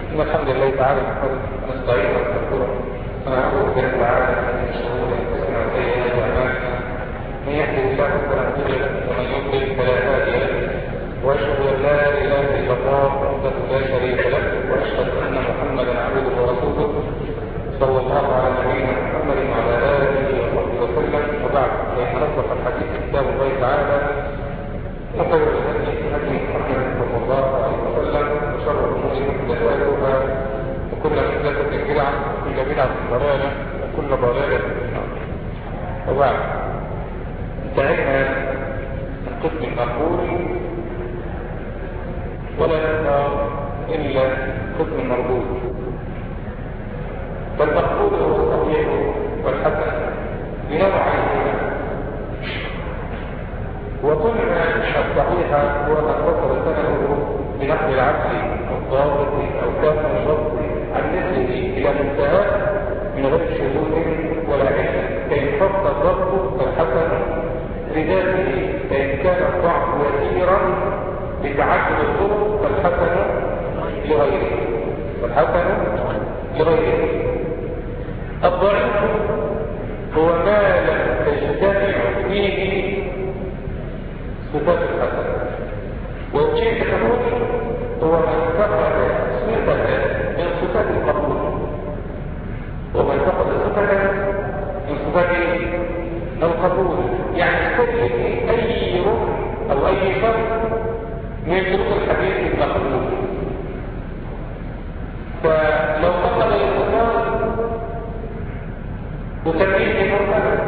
إن الحمد لله تعالى نستعين ونستغفره ونعوذ بالله تعالى من شرور أنفسنا وسيئات أعمالنا من يهده الله فلا مضل له ومن يضلل فلا هادي له وأشهد أن لا إله إلا الله وحده لا شريك له وأشهد أن محمدا عبده ورسوله صلى الله على نبينا محمد وعلى آله وصحبه وسلم. وبعد فإن أصدق الحديث كتاب الله تعالى وخير الهدي هدي محمد صلى الله عليه وسلم وشر الأمور محدثاتها وكل محدثة بدعة وكل بدعة ضلالة وكل ضلالة في النار. وبعد انتهينا من قسم المقبول ولا يبقى إلا قسم المردود. فالمقبول هو الصحيح والحسن بنوعين، وقلنا الصحيح هو ما اتصل سنده بنقل العبد الضابط او كافر الضبط عن مثله الى منتهى من غير شذوذ ولا علم، كي يفضل الضبط الحسن لذاته، فان كان الضعف يسيرا بتعدد الطرق فالحسن لغيره الضعيف هو ما لم تجتمع فيه صفات الحسن، والشيء تقول هو من فقد صفة من صفات القبول، ومن فقد صفة من صفات القبول، يعني كل أي ركن أو أي شرط من شروط الحديث المقبول. فلو فقد الاتصال بتمييز مرتبط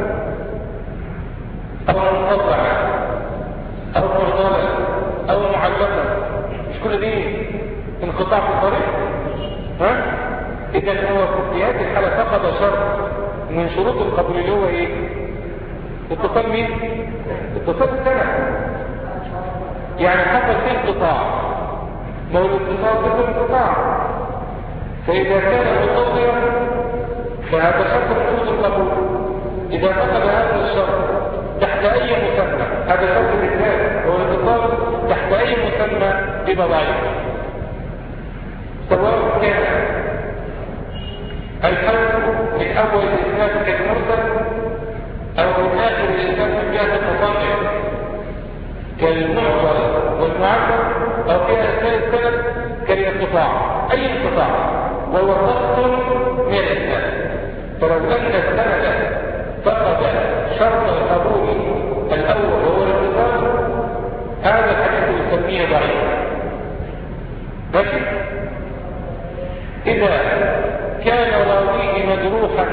أو منقطع أو مرضالا أو معلقا، مش كل دي انقطاع في الطريق. إذا هو في هذه الحالة فقد شرط من شروط القبول اللي هو إيه؟ اتصال مين؟ اتصال السنة، يعني حصل فيه انقطاع. ما هو الاتصال ضد انقطاع، فإذا كان متصلا فهذا شرط من شروط القبول. إذا فقد هذا الشرط تحت أي مسمى، هذا شرط بالذات هو الاتصال تحت أي مسمى بمضاعف، سواء كان الحول من أول الإسناد كالمرسل أو من آخر الإسناد من جهة المصنف كالمعضل والمعبر، أو في أثناء السند كالانقطاع، أي انقطاع وهو خط من الإسناد. فلو أن السند فقد شرط القبول الأول وهو الاتصال، هذا الحديث يسميه ضعيف. لكن إذا كان راويه مجروحا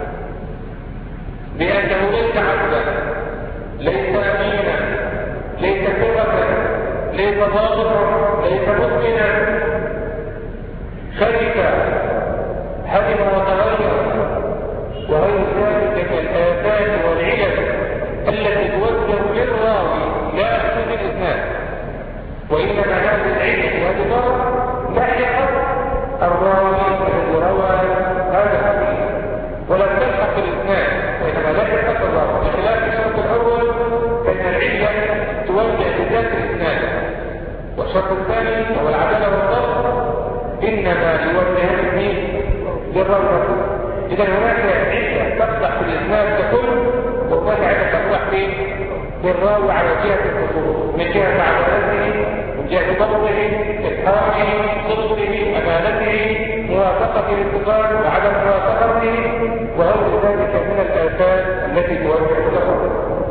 بأنه ليس عبدا، ليس أمينا، ليس ثقة، ليس ضابطا، ليس مؤمنا، خلف هدم وتغير وغير ذلك من الآثار والعلل التي توجه للراوي لا أخذ الإسناد، وإنما هذه العلل وهذه الضرر لحقت الراوي الذي روى هذا الحديث ولم تلحق الإسناد، وإنما لحقت الراوي، بخلاف الشرط الأول فإن العلة توجه لذات الإسناد، والشرط الثاني هو العدالة والضبط إنما يوجه للراوي. إذا هناك علة تقدح في الإسناد ككل، وهناك علة تقدح في الراوي على جهة الخصوص، من جهة عدالته، من جهة ضبطه، إتقانه، صدقه، أمانته، موافقة الانتقال وعدم موافقته، وغير ذلك من الآثار التي توجه له.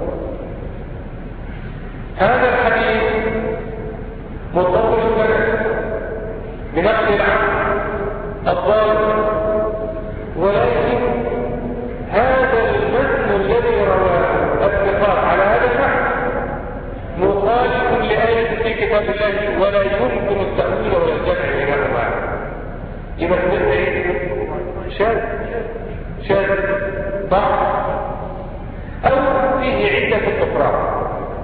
هذا الحديث متصل السند بنقل العبد الضابط، ولكن هذا المتن الذي رواه الثقات على هذا النحو مخالف لآية في كتاب الله، ولا يمكن التأويل ولا الجمع بينهما. يبقى تقول ايه؟ شاذ ضعف أو فيه عدة أخرى.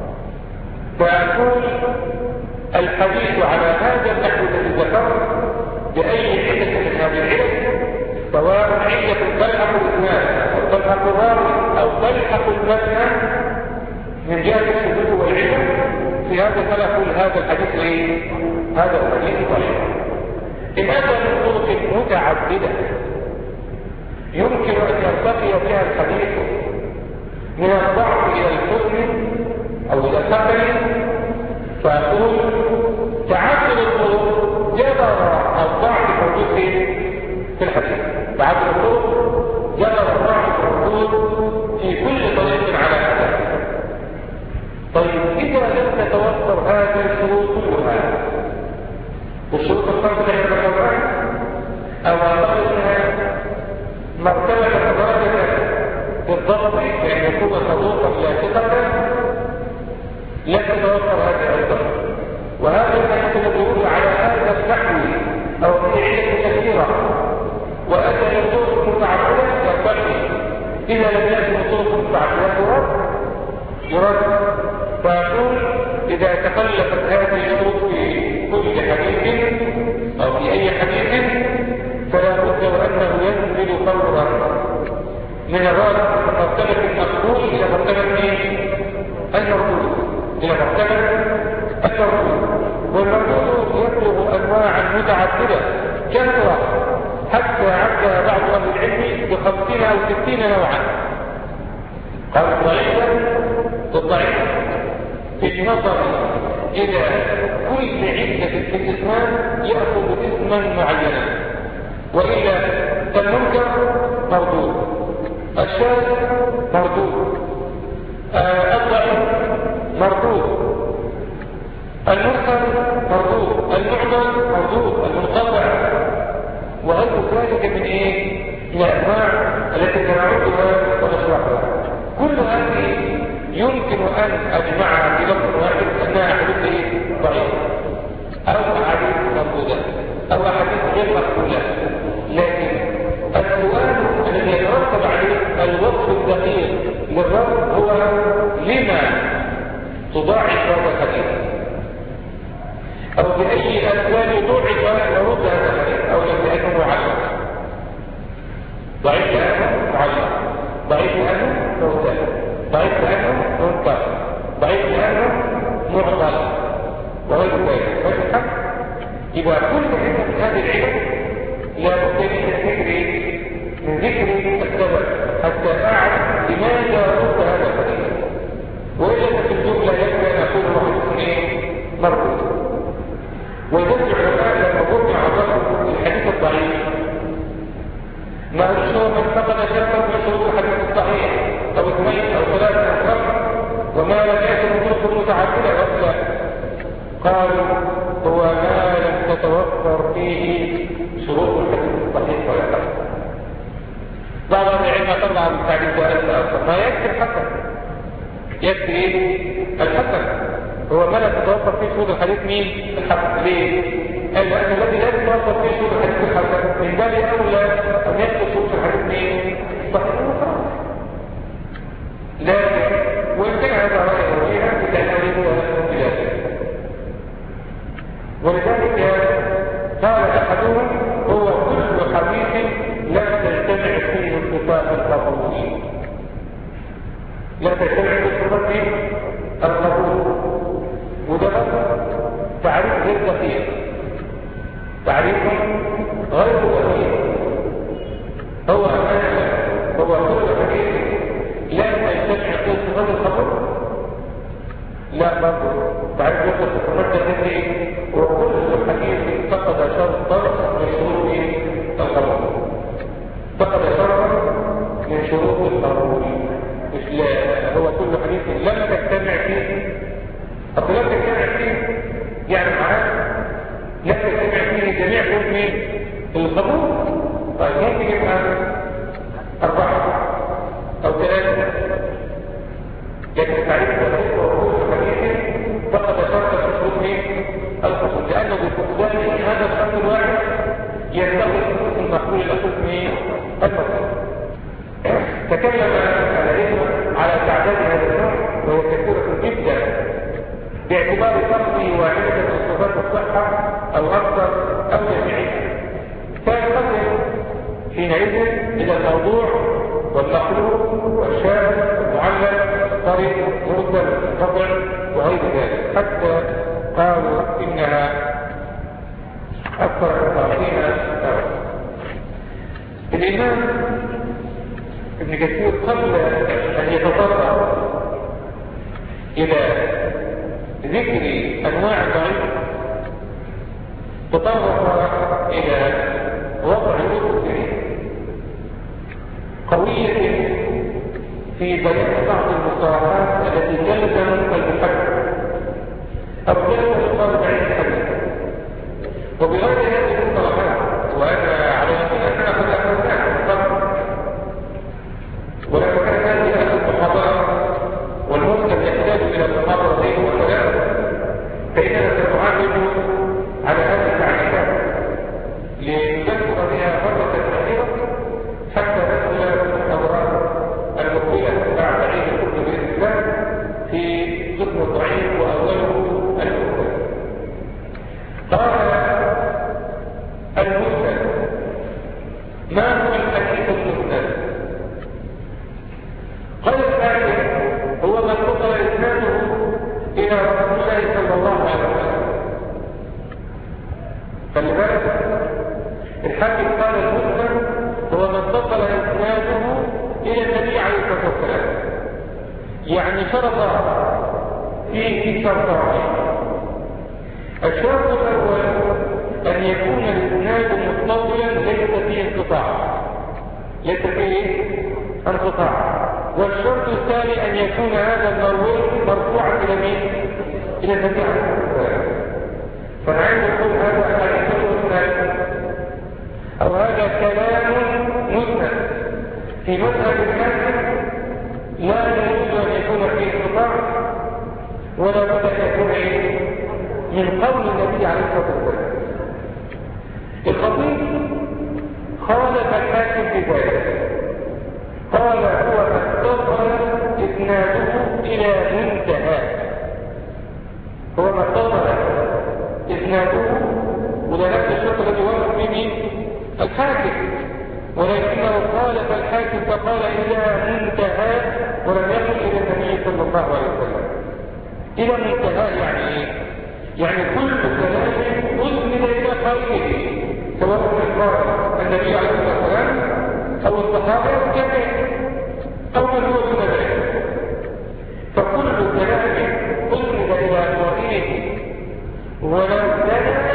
فأقول الحديث على هذا النحو الذي ذكرت بأي علة من هذه العلل، سواء علة تلحق الإسناد أو تلحق الراوي أو تلحق المتن من جهة الشذوذ والعلة، في هذا فلا أقول هذا الحديث ايه؟ هذا الحديث ضعيف. إن أتى من متعددة يمكن أن يرتقي بها الحديث من الضعف إلى الحسن أو إلى الحسن، فأقول تعدد الطرق جبر الضعف الموجود في الحديث، تعدد الطرق جبر الضعف الموجود في كل طريق على هذا. طيب إذا لم تتوفر هذه الشروط كلها، والشروط الخمسة التي ذكرناها أو أقلها مرتبة درجة بالضبط بأن يكون صدوقا لاصقا، لا تتوفر هذه أيضا. وهذا الحديث يدل على هذا النحو أو في علة كثيرة، وأتى الطرق متعددة يرتقي. إذا لم يكن الطرق متعددة يرد. فأقول إذا تخلفت هذه الشروط في كل حديث أو في أي حديث فلا بد وأنه ينزل فورا من الرد مرتبة المقبول إلى مرتبة المردود، إلى مرتبة المردود. والمردود يبلغ أنواعا متعددة كثيرة حتى عدها بعض أهل العلم ب50 أو 60 نوعا. قال الضعيف في النظر إلى كل علة في الإسلام يأخذ اسما معينا، وإلى المنكر مردود، الشاذ مردود، الضعيف مردود، المرسل مردود، المعضل مردود، المنقطع، وغير ذلك من الأنواع التي نعدها ونشرحها. كل هذه يمكن أن أجمعها في لفظ واحد أنها حديث ضعيف أو أحاديث مردودة أو أحاديث غير مقبولة. لكن السؤال الذي يترتب عليه الوصف الدقيق للرب هو لما تضاعف هذا الحديث، أو بأي أسباب ضعف ورد هذا الحديث، أو لأنه معلق ضعيف لأنه معلق، ضعيف لأنه مرسل، ضعيف لأنه منقطع، ضعيف لأنه معضل، وغير ذلك. فالحق إذا كل من هذه العلم لا بد من ذكر السبب حتى أعرف لماذا رد هذا الحديث، وإلا في الجملة يجب أن أكون محدث مربوط. ويجب العلماء لما قلنا عن الحديث الضعيف ما هو من فقد شرطا من شروط الحديث الصحيح أو 2 أو 3 أو 5 وما لم يكن طرق متعددة ولا، قالوا هو ما لم تتوفر فيه شروط الحديث الصحيح ولا لا. بعض العلماء طبعا التعريف ده ما يكفي الحسن، يكفي الحسن هو ما لا تتوفر فيه شروط الحديث الحسن. ليه؟ قال لأن الذي لا يتوفر فيه شروط الحديث الحسن من باب أولى أن يكفي شروط الحديث الصحيح والحسن. لكن وإن كان هذا رأيه فيها بتأثير وبلاد، ولذلك قال أحدهم هو كل حديث لا تجتمع فيه الصفات القبول، لا تجتمع فيه الصفات القبول. وده تعريف غير دقيق، تعريف غير دقيق. هو كل حديث لا تجتمع فيه الصفات القبول، لا برضه تعريف غير دقيق. وكل حديث فقد شرطا من شروط القبول، فقد شرطا من شروط القبول. مش لا، هو كل حديث لم تجتمع فيه، أصل لم تجتمع فيه يعني معناه لم تجتمع فيه جميع شروط القبول. طيب ممكن يبقى 4 أو 3، لكن التعريف الدقيق هو كل حديث فقد شرطا من شروط القبول، لأنه بفقدان هذا الشرط الواحد ينتقل المقبول إلى حكم المقبول. تكلم العلم على تعداد هذا النوع وهو كثيرة جدا باعتبار فرضه واحدة من صفات الصحة أو أكثر أو جميعها، فينقسم حينئذ إلى الموضوع والمخلوق والشاذ والمعلل الطريق مرسل القطع وغير ذلك، حتى قالوا إنها أكثر من 30 نوع. الإمام ابن كثير قبل أن يتطرق إلى ذكر أنواع الضعيف تطرق إلى وضع نقطة قوية في بيان بعض المصطلحات التي تلزم المحدث أو تلزم طالب الحديث وبغير هذه المصطلحات. وأنا على يقين أننا قد أخذناها من قبل، ولما كانت هذه المحاضرات والمسلم يحتاج إلى محاضرتين وثلاث فإننا سنعالج على هذه التعليمات لنذكر بها مرة أخيرة حتى ندخل في المحاضرات المقبلة بعد عيد الكتب بالإسلام في قسم الضعيف وأوله المسلم. قال المسلم ما هو الحديث المسلم؟ قال الحاكم هو من وصل إسناده إلى رسول الله صلى الله عليه وسلم. فلذلك الحاكم قال المسلم هو من وصل إسناده إلى النبي عليه الصلاة والسلام، يعني شرط فيه شرطان. الشرط الأول أن يكون الإسناد متصلا ليس فيه انقطاع، ليس فيه انقطاع. والشرط الثاني أن يكون هذا المروي مرفوعا إلى مين؟ إلى النبي عليه الصلاة والسلام. فنعيد نقول هذا حديث مسند أو هذا كلام مسند في مذهب الحاكم لا يجوز أن يكون فيه انقطاع ولا بد أن يكون من قول النبي عليه الصلاة والسلام. الخطيب خالف الحاكم في ذلك، قال هو اتصل إسناده إلى منتهى، هو ما اتصل إسناده وده نفس الشرط الذي وقف به مين؟ الحاكم، ولكنه خالف الحاكم فقال إلى منتهى ولم يقل إلى النبي صلى الله عليه وسلم. إلى منتهى يعني إيه؟ يعني كل كلام أسند إلى قائله سواء من النبي عليه الصلاة والسلام أو الصحابة والتابعين أو من هو دون ذلك، فكل كلام أسند إلى قائله ولو كان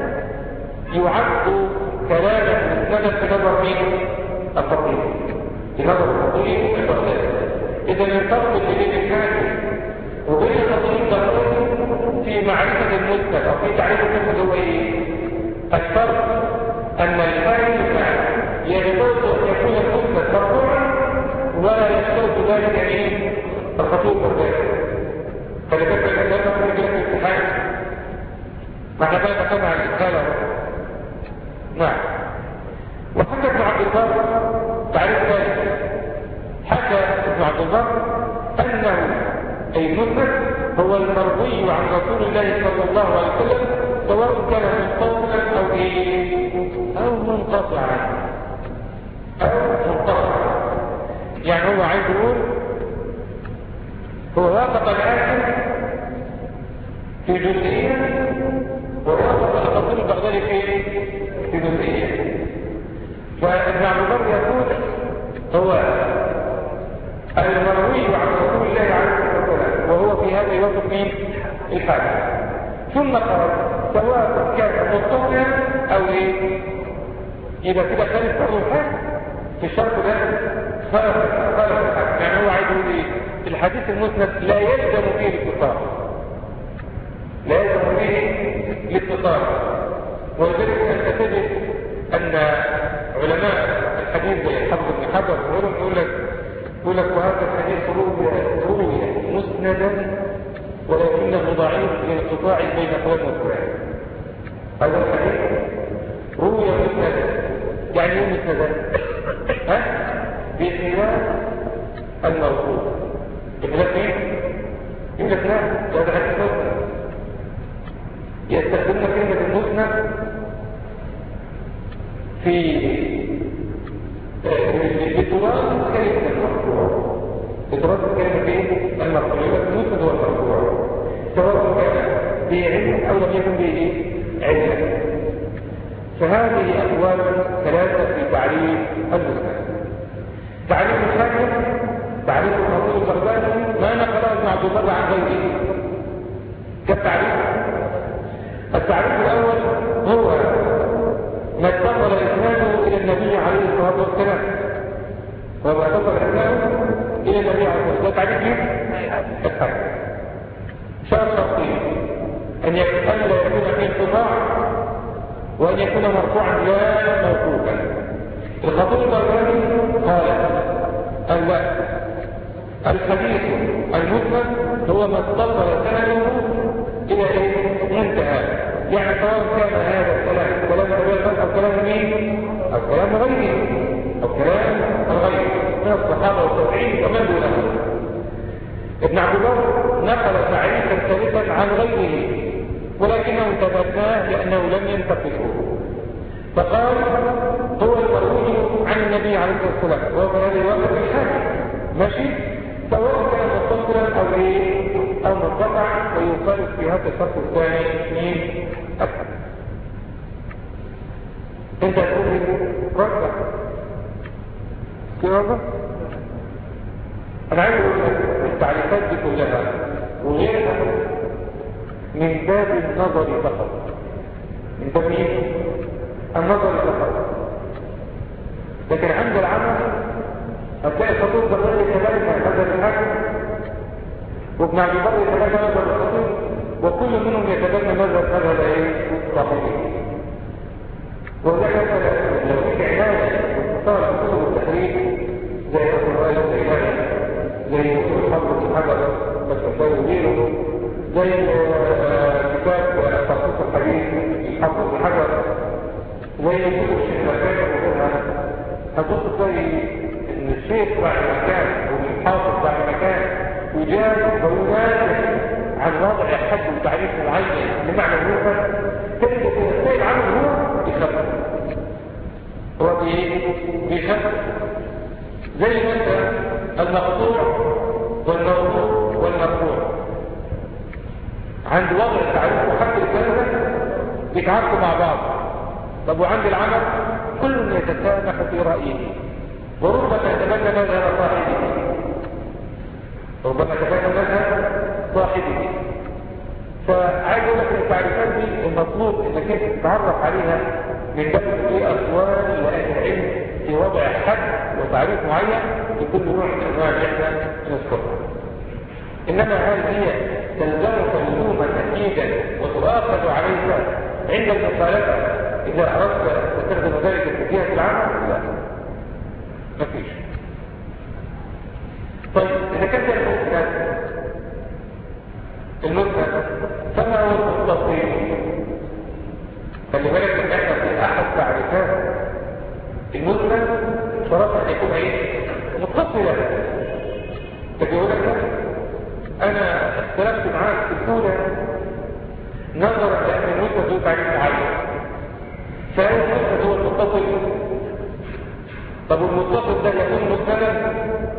يعد كلاما مسندا في نظر مين؟ الفقيه، في نظر الفقيه والفقيه. إذا الفرق بين الحاكم وبين الفقيه في معرفة المسند أو في تعريف المسند هو إيه؟ الفرق أن الحاكم يشترط أن يكون المسند مرفوعا ولا يشترط ذلك مين؟ الخطيب والباقي. فلذلك الإسلام يقول لك الامتحان معنى ذلك تبع الإسلام. نعم. وحكى ابن عبد البر تعريف ذلك، حكى ابن عبد البر أنه أي المسند هو المروي عن رسول الله صلى الله عليه وسلم سواء كان متصلا أو إيه أو منقطعا أو منقطعا. يعني هو عايز يقول هو وافق الحاكم في جزئية ووافق الخطيب بعد ذلك في جزئية. فابن عبد البر يقول هو المروي عن رسول الله عليه الصلاة والسلام وهو في هذا يوافق مين؟ الحاكم. ثم قال سواء كان متصلا أو إيه؟ إذا كده خالف بعض الحاكم في الشرط ده خالف الحاكم. يعني هو عايز يقول إيه؟ الحديث المسند لا يلزم فيه الاتصال، لا يلزم فيه الاتصال. ولذلك أنت تجد أن علماء الحديث زي الحافظ بن حجر يقول لك وهذا الحديث روي مسندا ولكنه ضعيف لانقطاع بين فلان وفلان. هذا الحديث روي مسندا، يعني ايه مسندا؟ بخلاف الموضوع. بخلاف ايه؟ يقول لك لا هذا حديث مسند. يستخدمنا كلمة المسند في بتراث كلمة المرفوع، بتراث كلمة ايه؟ المرفوع. يبقى المسند هو المرفوع سواء كان بعلم او لم يكن به علم. فهذه أقوال ثلاثة في تعريف المسند. تعريف الثاني تعريف الخطيب البغدادي ما نقله ابن عبد البر عن غيره كالتعريف. التعريف الأول هو ما اتصل إسناده إلى النبي عليه الصلاة والسلام، وما اتصل إسناده إلى النبي عليه الصلاة والسلام. تعريف الثاني شرط شرطين: أن لا يكون فيه انقطاع، وأن يكون مرفوعا لا موقوفا. الخطيب البغدادي قال الحديث المسند هو ما اتصل سنده إلى منتهى، يعني سواء كان هذا الكلام كلام الرجال أو كلام مين أو كلام غيره أو كلام الغير من الصحابة والتابعين ومن دونهم. ابن عبد البر نقل تعريفا ثالثا عن غيره ولكنه تبناه لأنه لم ينتقده، فقال هو المروي عن النبي عليه الصلاة والسلام وهو هذا الوقت الحاكم ماشي، سواء كان متصلا أو ايه أو منقطع، ويقال في هذا الشرط الثاني مين أكثر. انت تقول لي رجع كده. انا عايز اقول لك التعريفات دي كلها وغيرها من باب النظر فقط، من باب النظر فقط، لكن عند العمل هتلاقي خطوط بغير يتبنى هذا الحاكم، وابن عبد البر يتبنى هذا الخطوط، وكل منهم يتبنى ماذا صاحبه. وذلك لو في عناية واتصال كتب التحرير زي القرآن زي كتب حفظ الحجر بس وغيره، زي كتاب تخصيص الحديث حفظ الحجر، زي كتب الشيخ وغيرها، هتبص تلاقي ان الشيخ بعد مكان والحافظ بعد مكان وجاب بيانات عن وضع حد وتعريف معين لمعنى الموقف، تجد ان السيد عنه هو بيخفف، هو بيخفف زي مثلا المقطوع والموضوع والمرفوع. عند وضع التعريف وحد الكلمه بيتعاركوا مع بعض. طب وعند العمل كل يتسامح في رأيه، وربما يتبنى مذهب صاحبه، ربما يتبنى مذهب صاحبه. فعايز اقول لك التعريفات دي المطلوب انك انت تتعرف عليها من باب اقوال لاهل العلم في وضع حد وتعريف معين لكل نوع من انواع اللي احنا نذكرها. انما هل هي تلزمك لزوما اكيدا وتؤاخذ عليك عند المخالفه إذا أردت تستخدم ذلك في جهة العمل؟ لا، مفيش. طيب إذا كانت المسند فما هو التفصيل؟ خلي بالك إن إحنا في أحد تعريفات المسند شرط أن يكون متصلا. تقول لك أنا اختلفت معاك في الأولى نظرا لأن المسند له تعريف معين، فالمسند هو المتصل. طب المتصل ده يكون مسندا؟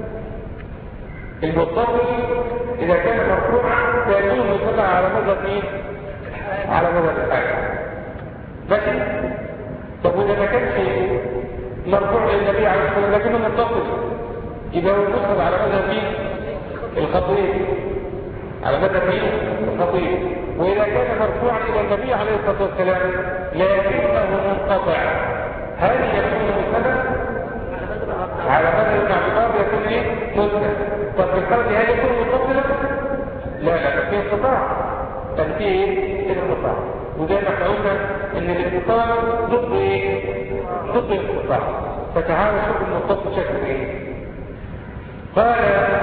المتصل إذا كان مرفوعا فيكون مسندا على مذهب مين؟ على مذهب الحاكم. ماشي؟ طب وإذا ما كانش مرفوع للنبي عليه الصلاة والسلام لكنه متصل يبقى هو مسند على مذهب مين؟ الخطيب، على مذهب مين؟ الخطيب. وإذا كان مرفوعا إلى النبي عليه الصلاة والسلام لكنه منقطع، هل يكون مسندا؟ على مذهب ابن عبد البر يكون مسند. طب في الحالة هل يكون متصلا؟ لا، في انقطاع، فيه الانقطاع. وزي ما احنا قلنا ان الانقطاع ضد ضد الانقطاع. فتعالوا شوف المتصل شكله ايه. قال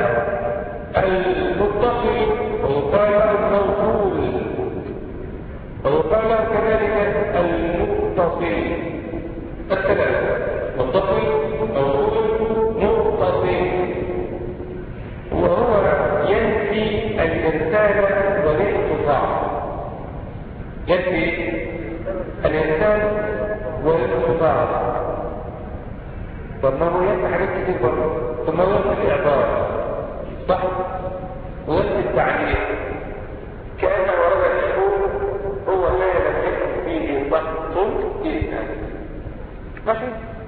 المتصل وقال الموصول وقال كذلك المتصل الثلاثة: متصل موصول متصل. وهو ينفي الإرسال والانقطاع، ينفي الإرسال والانقطاع. ثم هو ينفي حاجات كتير برضه، ثم هو ينفي الإعطاء صح، وينفي التعليق كأنه ورد يقول هو ما لم يكن فيه ضغط إلا ماشي؟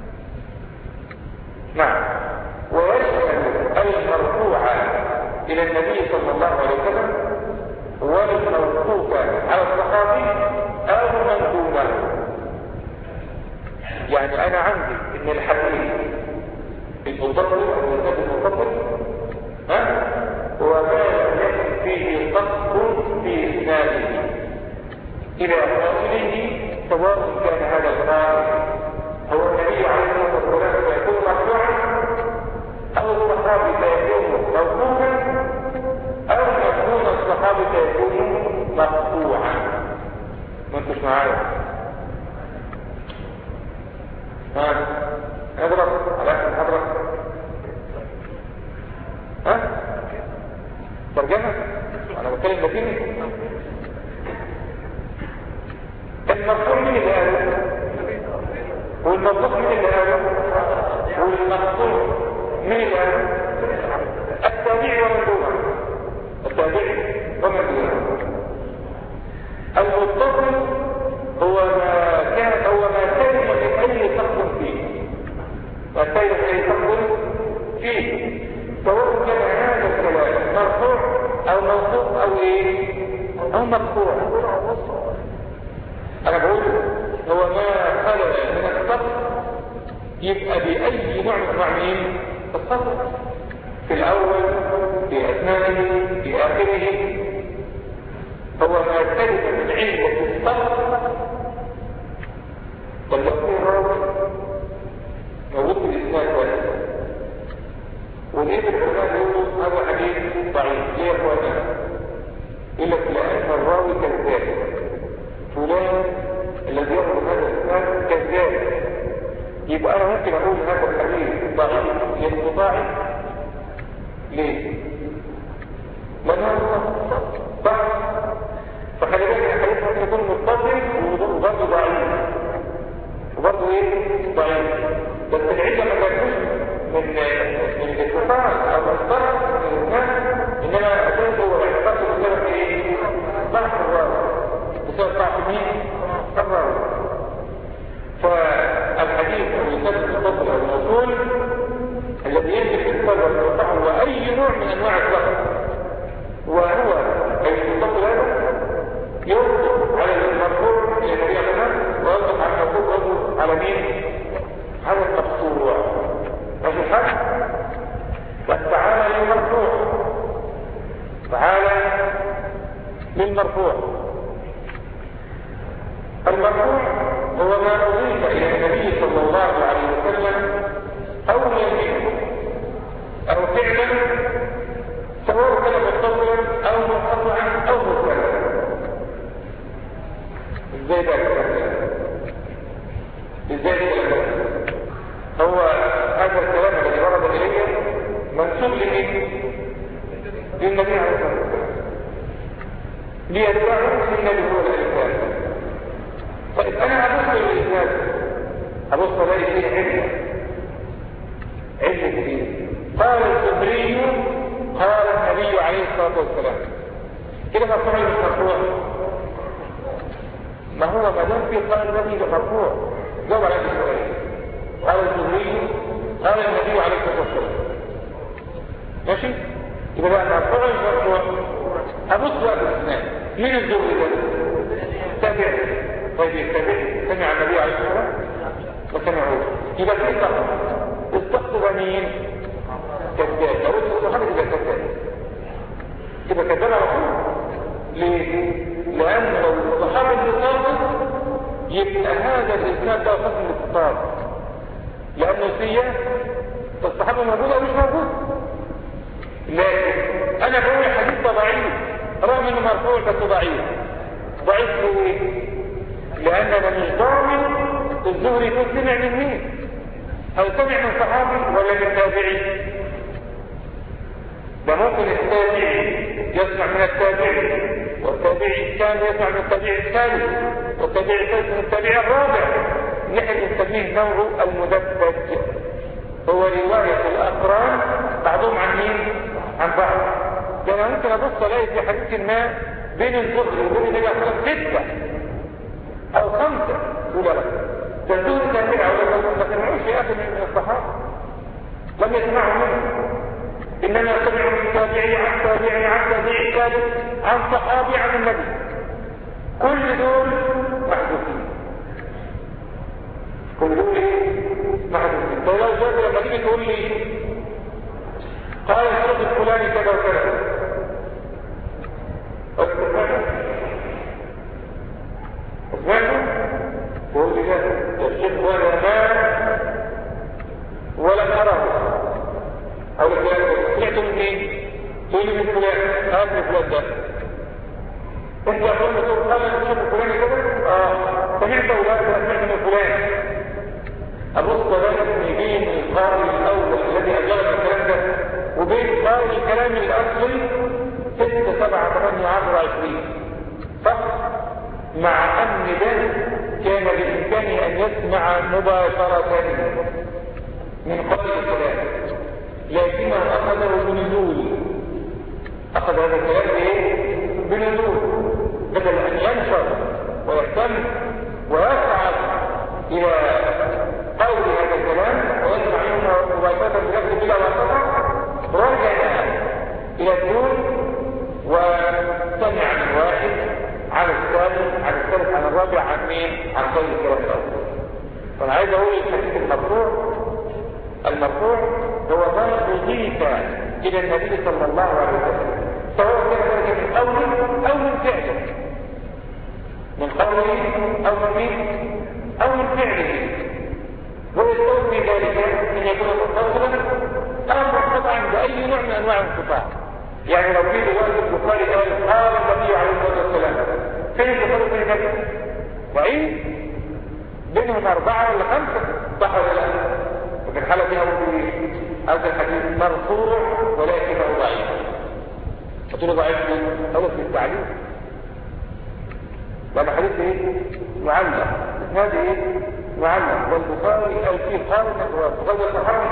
نعم. ويشمل المرفوع إلى النبي صلى الله عليه وسلم والموقوف على الصحابي أو من دونه. يعني أنا عندي إن الحديث المفضل أو الكتاب المفضل وما يكون فيه قصد في إسناده إلى قائله، سواء كان هذا القائل هو النبي عليه الصلاة والسلام فيكون مرفوعا أو الصحابي فيكون موقوفا أو يكون الصحابي فيكون مقطوعا. ما انتش معايا؟ اضرب على اسم حضرتك. ترجمة؟ أنا بتكلم لاتيني. المرفوع مين اللي قاله؟ والموقوف مين اللي قاله؟ والمقطوع مين اللي قاله؟ التابعي ومن دونه. التابعي ومن دونه. المتصل هو ما كان سلم من أي فصل فيه. ما سلم من أي فصل فيه. سواء كان هذا الكلام مرفوع أو موقوف أو إيه؟ أو مقطوع. أنا بقول هو ما خلل من الصدر يبقى بأي نوع من أنواع مين؟ الصدر. في الأول، في أثنائه، في آخره. هو ما سلم من علة الصدر والذي راوي موجود في الإسناد واحد. والإبن العلماء يقولوا هذا حديث ضعيف. ليه يا أخوانا؟ يقول لك لأن الراوي كذاب. فلان الذي يروي هذا الإسناد كذاب. يبقى أنا ممكن أقول هذا الحديث ضعيف لانقطاعي. ليه؟ لأنه ضعف. فخلي بالك الحديث ممكن يكون متصل وبرضه ضعيف. وبرضه ايه؟ ضعيف. بس العلة ما تكونش من الاتصال او الضعف من الناس، انما اساسه هو الاتصال بسبب ايه؟ ضعف الراوي. بسبب ضعف مين؟ الراوي. فالحديث المتصل المتصل او الموصول الذي يملك الاتصال والانقطاع هو اي نوع من انواع الضعف، وهو المتصل هذا يوصف على المرفوع الى النبي عليه الصلاه والسلام، ويوصف على المرفوع ويوصف على مين؟ على المقطوع. ماشي الحق؟ تعالى للمرفوع. تعالى للمرفوع. المرفوع هو ما أضيف إلى النبي صلى الله عليه وسلم أو يمينه أو فعلا، سواء كان متصلا أو منقطعا أو مرسلا. ازاي ده هو هذا الكلام الذي ورد اليه منسوب لمين؟ للنبي عليه الصلاه والسلام ليدعو النبي هو الاسلام. طيب انا ابص للاسلام، ابص الاقي فيه علة جديد. قال الزهري قال النبي عليه الصلاه والسلام. كده مرفوع ولا مش مرفوع؟ ما هو ما دام في قال النبي مرفوع جاوب على السؤال. قال الزهري قال النبي عليه الصلاه والسلام. ماشي؟ يبقى بقى مرفوع ولا مش مرفوع؟ ابص بقى بالاسناد. مين الزهري ده؟ تابع. طيب التابع سمع النبي عليه الصلاه والسلام وسمعه. يبقى في سقط. السقط ده مين؟ كذاب. لو قلت الصحابه يبقى كذاب. يبقى كذاب على طول. ليه؟ لأن لو الصحابة اللي صادق يبقى هذا الإسناد ده فصل الاتصال، لأنه سيئة فالصحابة موجودة أو مش موجودة. لكن أنا بقول الحديث ده ضعيف رغم إنه مرفوع بس ضعيف. ضعيف ليه؟ لأن أنا مش ضامن الزهري يكون سمع من مين؟ هل سمع من صحابي ولا من تابعي؟ ده ممكن التابعي يسمع من التابعي، والتابعي الثاني يسمع من التابعي الثالث، والتابعي الثالث من التابعي الرابع. نحن نسميه نوع المدبج، هو رواية الأقران بعضهم عن مين؟ عن بعض. ده أنا ممكن أبص ألاقي في حديث ما بين الزهري وبين النبي عليه الصلاة والسلام 6 أو 5 ولا لا؟ ده الزهري تابعي ولا فئات من الصحابة لم يسمعوا منه، إنما سمعوا من تابعي عن تابعي عن تابعي ثالث عن صحابي عن النبي، كل دول محدثين، كل دول محدثين. فلو جاءت لما تيجي تقول لي قال الشيخ الفلاني كذا وكذا، أسمعته تقول لي لا الشيخ ولا ما ولم أره، أو سمعته من مين؟ تقول لي من فلان، هذا فلان ده انت اقول له تقول قال الشيخ الفلاني كذا، سمعته ولا سمعت من فلان. أبص لازم بين القارئ الأول الذي أجاب الكلام ده وبين قارئ الكلام الأصلي 6 7 8 10 20، صح؟ مع أن ده كان بإمكانه أن يسمع مباشرة من قبل الكلام، لكنه أخذه بنزول، أخذ هذا الكلام بنزول، بدل أن ينشر ويهتم ويسعد إلى قول هذا الكلام ويسمع منه مباشرة بنفسه بلا واسطة، رجع إلى الدول وسمع من واحد عن الثالث عن الثالث عن الرابع عن مين؟ عن قول الكلام الأول. فأنا عايز أقول الحديث المرفوع هو ما أضيف إلى النبي صلى الله عليه وسلم، سواء كان من قوله أو من فعله، من قوله أو من فعله، ويستوي في ذلك أن يكون متصلا أو منقطعا بأي نوع من أنواع الانقطاع. يعني لو في رواية البخاري قال النبي عليه الصلاة والسلام، فين البخاري في النبي؟ وإن بينهم 4 ولا 5، صح ولا لا؟ وفي الحالة فيها هذا الحديث مرفوع ولكنه ضعيف. قلت له ضعيف أول في التعليم، لأن حديث معلق، هذا معلق، والبخاري قال فيه قال وغير الصحابة،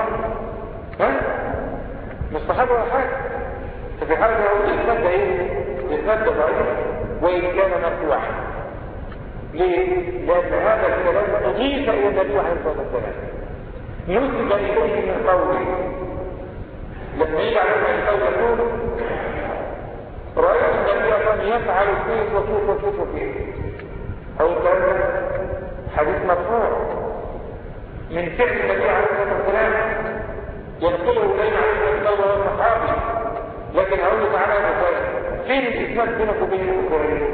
مش صحابة ولا حاجة. ففي حالة هو الإسناد ضعيف وإن كان مرفوعا. ليه؟ لأن هذا الكلام أضيف إلى النبي عليه الصلاة والسلام، نسب إليه من قوله. لما يجي على القول يقول رأيت النبي أن يفعل فيه وكيف أو كان حديث مرفوع من فعل النبي عليه الصلاة والسلام ينقله إلينا عليه الصلاة والسلام وهو صحابي، لكن أقول تعالى مثلا فين الإسناد بينك وبين البخاري؟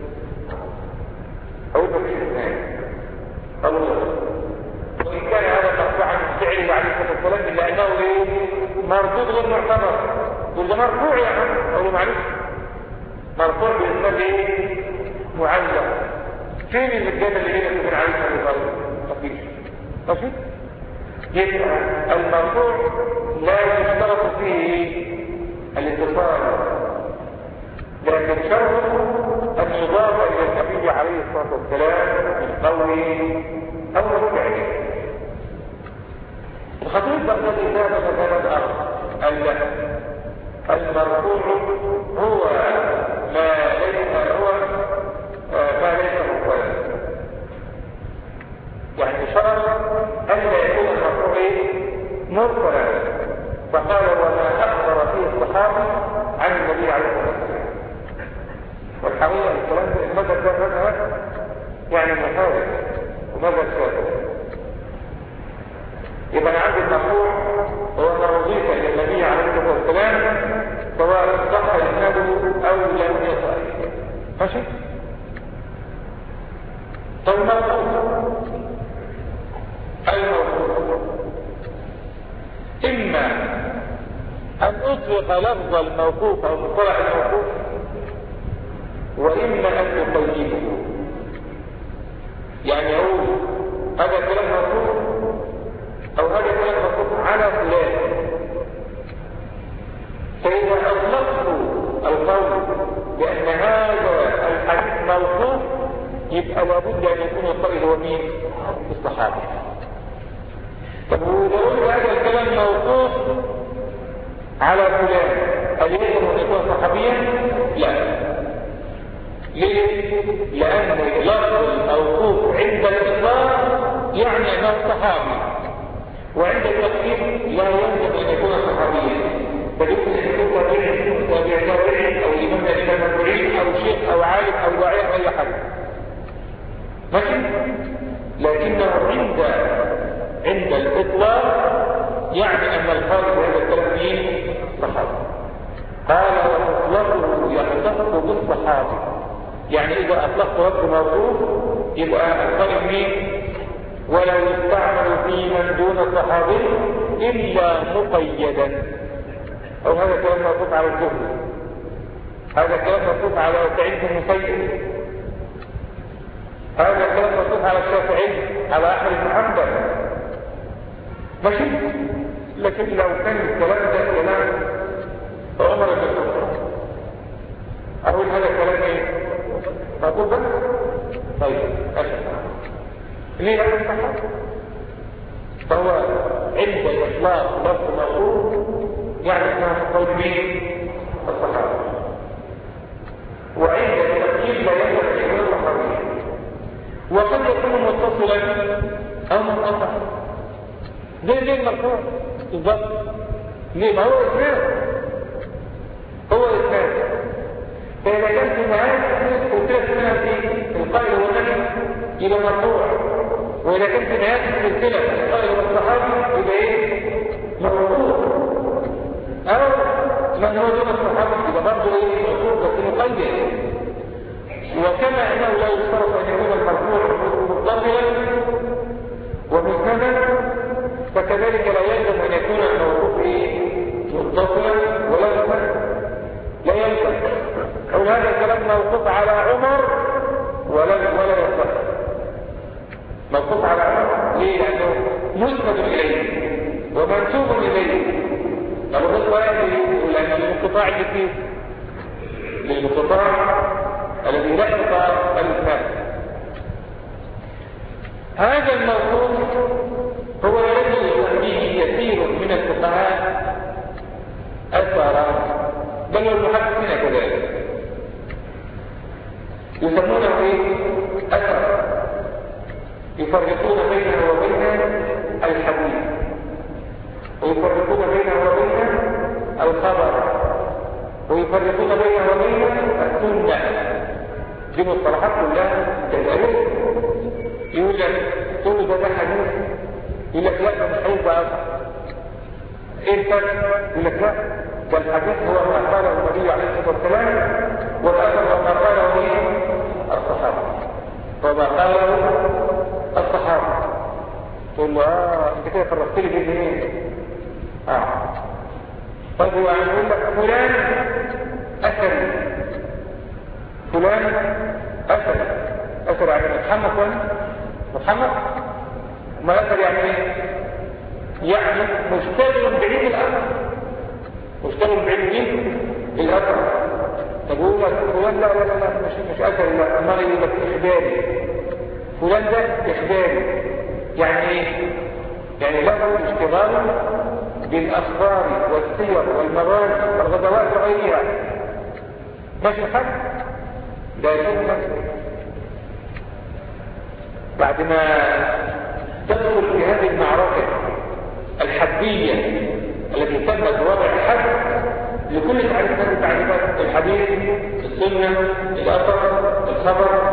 أقول لك الإسناد الله، وإن كان هذا مرفوعا من فعله عليه الصلاة والسلام إلا أنه مردود غير معتبر، وإذا مرفوع يا عم أقول معلش مرفوع بإسناد معلق، فين الرجال اللي بينك وبين عليه الصلاة والسلام؟ مفيش. ماشي؟ يبقى المرفوع لا يشترط فيه الاتصال، لكن شرط أن يضاف إلى النبي عليه الصلاة والسلام من قوله أو من فعله. الخطيب بغدادي ذهب مثلا المرفوع هو ما ليس مقولا، يعني شرط أن لا يكون المرفوع مرسلا، فقال وما أخبر فيه الصحابة عن النبي عليه الصلاة والسلام. والحقيقة الكلام المدى ده يعني محاول ومدى الشاطئ. يبقى أنا عندي المرفوع هو ما أضيف إلى النبي عليه الصلاة والسلام سواء صح إسناده أو لم يصح. ماشي؟ الموضوع إما أن أطلق لفظ الموقوف أو مصطلح الموقوف، وإما أن تقيده، يعني أقول هذا كلام موقوف أو هذا كلام موقوف على فلان، فإذا أطلقت القول بأن هذا الحديث موقوف يبقى لابد أن يكون القائل هو مين؟ الصحابة. طب ولو هذا الكلام موقوف على فلان هل يجب أن يكون صحابيا؟ لا. ليه؟ لأن اللفظ الموقوف عند الإطلاق يعني أنه صحابي، وعند التقييد لا يجب ان يكون صحابيا، بل يمكن ان يكون تابعي او امام المتبعين او شيخ او عالم او داعية او اي حاجه ماشي. لكنه عند الاطلاق يعني ان الخارج هذا الكلام مين؟ صحابي. قال ومطلقه يختص بالصحابي، يعني اذا اطلقت رد موقوف يبقى الخارج مين؟ ولا يستعمل في من دون الصحابي الا مقيدا. او هذا كلام موقوف على الزهري، هذا كلام موقوف على سعيد بن المسيب، هذا كلام موقوف على الشافعي، على احمد بن حنبل ماشي. لكن لو كان الكلام ده كلام عمر بن الخطاب اقول هذا كلام ايه؟ اقول بس طيب اشهد ليه هذا الصحابه؟ فهو عند الاطلاق لفظ موقوف يعني اسمها قول مين؟ الصحابه. وعند التقييد لا يجب ان يكون صحابيا، وقد يكون متصلا او منقطعا. ليه المرفوع بالضبط؟ ليه؟ ما هو اسناد، هو اسناد. فاذا كان في نهايه قلت منها في القائل والنبي يبقى مرفوع، واذا كان في نهايه السلسله القائل والصحابي يبقى ايه؟ مرفوع. او من هو دون الصحابي يبقى برضه ايه؟ مرفوع بس مقيد. وكما انه لا يشترط ان يكون المرفوع متصلا ومسندا، فكذلك لا يلزم ان يكون الموقوف متصلا ولا مسندا، لا يلزم. او هذا الكلام موقوف على عمر ولا يصح، موقوف على عمر. ليه؟ لانه مسند اليه ومنسوب اليه. طب الرسول لان الانقطاع اللي فيه للانقطاع الذي لا يقطع الاسناد. هذا الموقوف هو الذي يسميه كثير من الفقهاء اثرا، بل والمحدثين كذلك يسمونه ايه؟ اثر. يفرقون بينه وبين الحديث، ويفرقون بينه وبين الخبر، ويفرقون بينه وبين السنه. دي مصطلحات كلها تتقال. يقول لك تقول ده حديث، يقول لك لا ده مش حديث بقى. ايه الفرق؟ يقول لك لا ده الحديث هو ما قاله النبي عليه الصلاه والسلام، والاثر هو ما قاله الصحابه، وما قاله الصحابه. تقول له انت كده فرقت لي بين ايه؟ طيب هو يقول لك فلان اثر، فلان اثر يعني محمد محمد ما اثر يعني ايه؟ يعني مشتغل بعيد الاثر، مشتغل بعيد مين؟ الاثر. تقول لك فلان لا مش اثر، لا امال يقول لك اخباري، فلان ده اخباري. يعني ايه؟ يعني له اشتغال بالاخبار والسير والمغازي والغزوات وغيرها. ماشي الحال؟ ده يكون بعد ما تدخل في هذه المعركة الحدية التي تمت بوضع الحد لكل تعريف من تعريفات الحديث، السنة، الأثر، الخبر،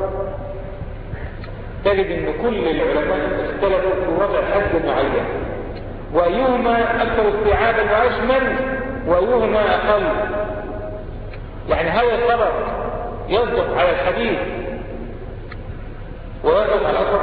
تجد ان كل العلماء اختلفوا في وضع حد معين، وايهما اكثر استيعابا واشمل وايهما اقل. يعني هذا الخبر يصدق على الحديث ويصدق على الاثر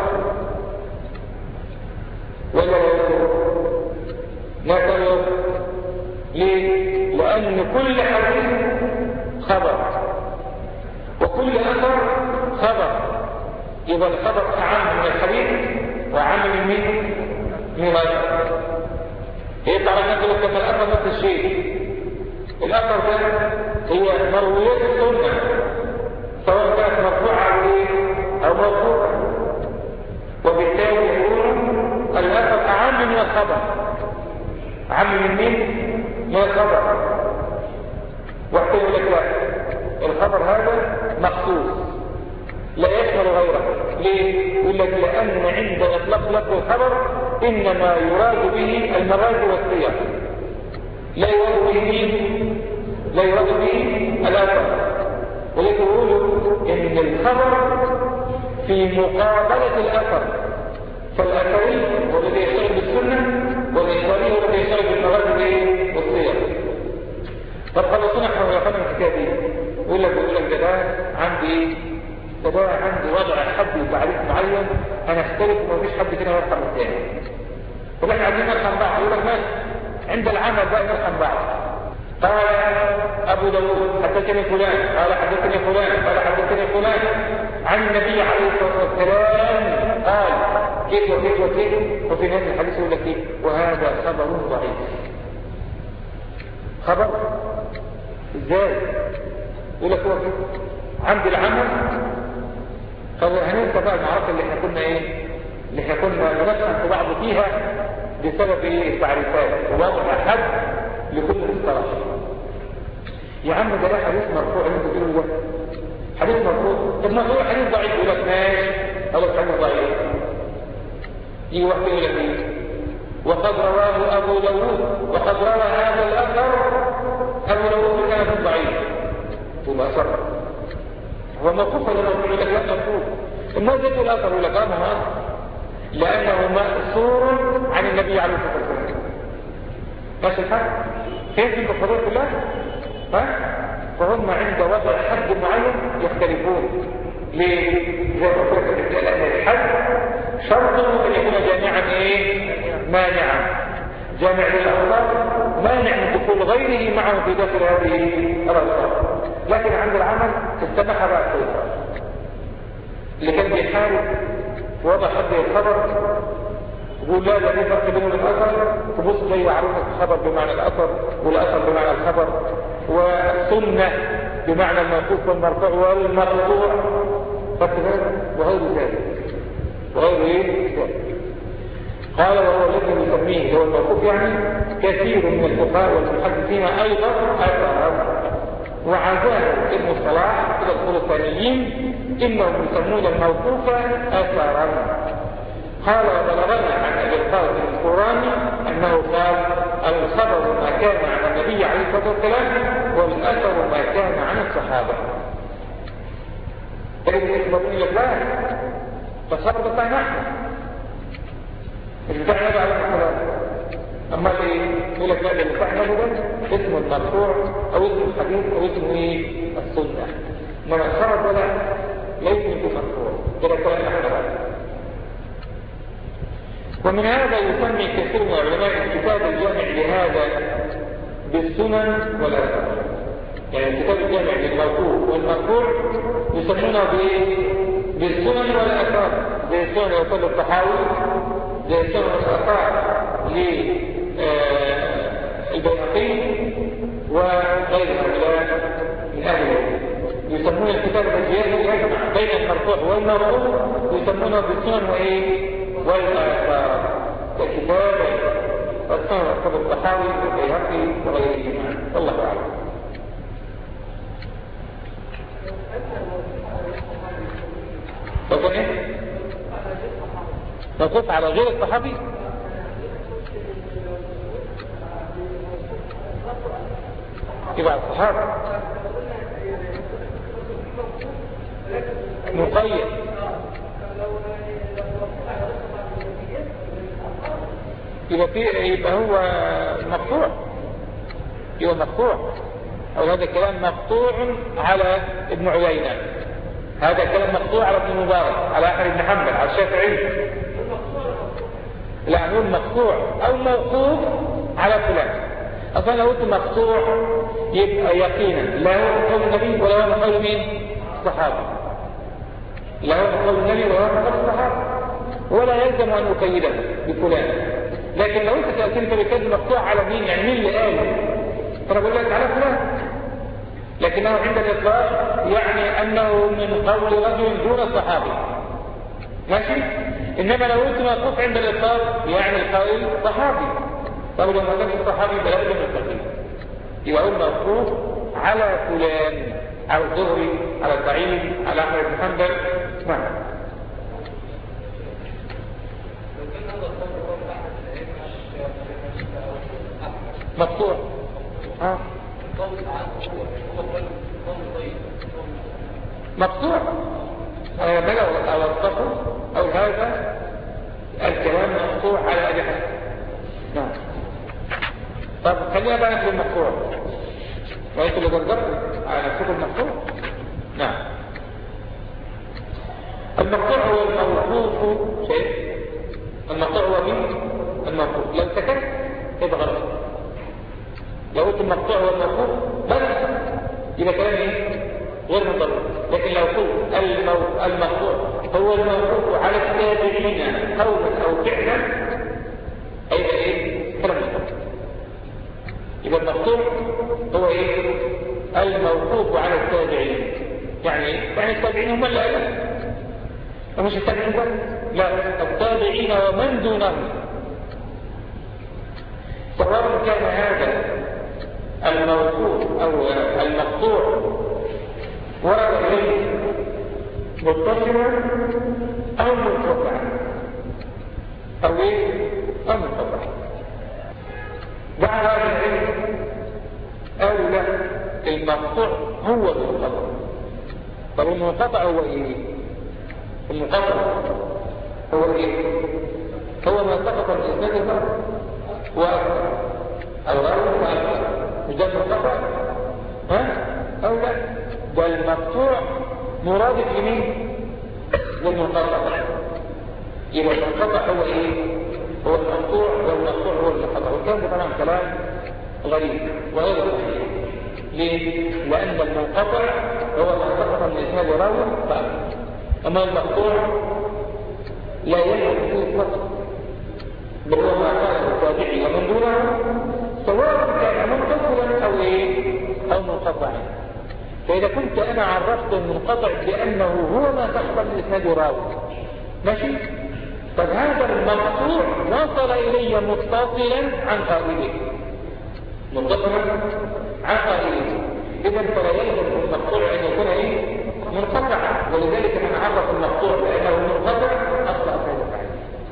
ولا لا يصدق؟ لا يصدق. ليه؟ لان كل حديث خبر وكل اثر خبر، يبقى الخبر اعم من الحديث واعم من مين؟ من الاثر. يبقى على كده كما الاثر نفس الشيء. الاثر ده هي مرويات السنه سواء كانت مرفوعه او موقوفه، وبالتالي يكون الاثر اعم من الخبر. اعم من مين؟ من الخبر. واحد يقول لك لا الخبر هذا مخصوص لا يشمل غيره. ليه؟ يقول لك لأن عند إطلاق لفظ الخبر إنما يراد به المراد والسياق، لا يراد به الأثر. وليقولوا إن الخبر في مقابلة الأثر، فالأثري هو الذي يشتغل بالسنة، والإخباري هو الذي يشتغل بالمراد والسياق. طب خلصونا احنا ويقنا الحكاية دي. يقول لك ده عندي وضع حد وتعريف معين، انا اختلف ومفيش حد كده يرحم الثاني. طب احنا عايزين نرحم بعض. يقول لك ماشي، عند العمل بقى نرحم بعض. قال ابو داود حدثني فلان قال حدثني فلان قال حدثني فلان عن النبي عليه الصلاه والسلام قال كيف وكيف وكيف، وفي نهايه الحديث يقول لك ايه؟ وهذا خبر ضعيف. خبر ازاي؟ يقول لك هو عند العمل. طب هننسى بقى المعركه اللي احنا كنا نفهم في بعض فيها بسبب التعريفات ووضع حد لكل مصطلح. يا عم ده حديث مرفوع اللي انت بتقوله ده حديث مرفوع. طب ما هو حديث ضعيف يقول لك ماشي خلاص حديث ضعيف. يجي واحد يقول لك ايه؟ وقد رواه ابو داود وقد روى هذا الاثر ابو داود كان ضعيف. ثم اثر هو موقوف ولا يقول لك لا موقوف؟ الناس يقول الاثر يقول لك ما لانه مأثور عن النبي عليه الصلاه والسلام. ماشي الحق؟ فين في الحضور كلها؟ فهم عند وضع حد معين يختلفون. ليه؟ زي ما قلت لأن الحد شرطه أن يكون جامعا مانعا، جامع للألفاظ مانع من دخول غيره معه في داخل هذه الألفاظ. لكن عند العمل استمح بقى اللي كان بيحاول في وضع حد الخبر يقول لا في فرق بين الأثر، تبص زي عروض الخبر بمعنى الأثر والأثر بمعنى الخبر، والسنة بمعنى الموقوف والمرفوع والمرفوع وغير ذلك قال وهو الذي يسميه هو الموقوف يعني كثير من الفقهاء والمحدثين أيضا أثرا، وعزاه ابن الصلاح إلى الخلفانيين إنهم يسمون الموقوف أثرا. قال وبلغنا عن ابي القاسم القراني انه قال الخبر ما كان عن النبي عليه الصلاه والسلام والاثر ما كان عن الصحابه. اللي يخبرون لك لا فالخبر بتاعنا احنا اللي بتاعنا على الكلام. اما اللي يقول لك لا اللي بتاعنا ده اسمه المرفوع او اسمه الحديث او اسمه السنه، انما الخبر ده ليس من مرفوع كده كلام احنا. ومن هذا يسمي كثير من علماء الكتاب الجامع لهذا بالسنن والآثار. يعني الكتاب الجامع للموقوف والمرفوع يسمونه بالسنن والآثار، زي السنن وصل الطحاوي، زي السنن والآثار للبيهقي وغير هؤلاء من أهل يسمون الكتاب الذي يجمع بين المرفوع والمرفوع يسمونه بالسنن والآثار ككتاب السنة وكتاب الطحاوي والبيهقي وغيرهما. والله أعلم. فقط موقوف على غير الصحابي يبقى الصحابي مقيد يبقى هو مقطوع او هذا كلام مقطوع على ابن عيينة، هذا كلام مقطوع على ابن مبارك، على احمد بن حنبل، على الشافعي. لا نقول مقطوع او موقوف على فلان. اصلا لو قلت مقطوع يبقى يقينا لا هو قول النبي ولا هو قول مين؟ الصحابه. لا هو قول النبي ولا هو قول الصحابه، ولا يلزم ان يقيده بفلان. لكن لو انت سألتني فبالكلمة مقطوع على مين؟ يعني مين اللي قال؟ فانا بقول لك على فلان، لكنه عند الإطلاق يعني أنه من قول رجل دون الصحابي. ماشي؟ إنما لو قلت موقوف عند الإطلاق يعني القائل صحابي. طب لو ما كانش الصحابي يبقى لازم التقييد. يبقى هو موقوف على فلان، على الزهري، على سعيد، على أحمد بن حنبل، نعم. مقطوع مقطوع بلغ أو الصفر أو هذا الكلام مقطوع على أبي حسن. نعم. طب خلينا بقى نقول المقطوع وأنتوا اللي جربتوا على نفسكم المقطوع. نعم. المقطوع هو الموقوف شيء. المقطوع هو مين؟ الموقوف. لو سكت يبقى غلط. لو قلت المقطوع هو الموقوف بس يبقى كلام ايه؟ غير مضبوط. لكن لو قلت المقطوع هو الموقوف على التابعين قولا او فعلا هيبقى ايه؟ كلام مضبوط. يبقى المقطوع هو ايه؟ الموقوف على التابعين. يعني التابعين هم اللي قالوا ومش التابعين بس، لا، التابعين ومن دونهم، سواء كان هذا الموقوف او المقطوع ورد اليه متصلا او منقطعا او ايه؟ او منقطعا. بعد هذا العلم او لا، المقطوع هو المنقطع. طب المنقطع هو ايه؟ المنقطع هو ايه؟ هو ما سقط الاسناد الفرد واكثر او غير واكثر. مش ده المنقطع؟ او لا، ده المقطوع مرادف لمين؟ للمنقطع. يبقى المنقطع هو ايه؟ هو المقطوع والمقطوع هو المنقطع. والكلام ده طبعا كلام غريب وغير صحيح. ليه؟ لأن المنقطع هو ما سقط من اسناد راوي فقط، أما المقطوع لا يجب فيه فقط، بل هو ما كان التابعي ومن دونه، سواء كان منقطعا أو ايه؟ أو منقطعا. فإذا كنت أنا عرفت المنقطع بأنه هو ما سقط من اسناد راوي، ماشي؟ طب هذا المقطوع وصل إلي متصلا عن قائله، متصلا عن قائله. إذا فلا يلزم المقطوع أن يكون ايه؟ منقطعا. ولذلك من عرف المقطوع بأنه منقطع أصبح فهو فعل.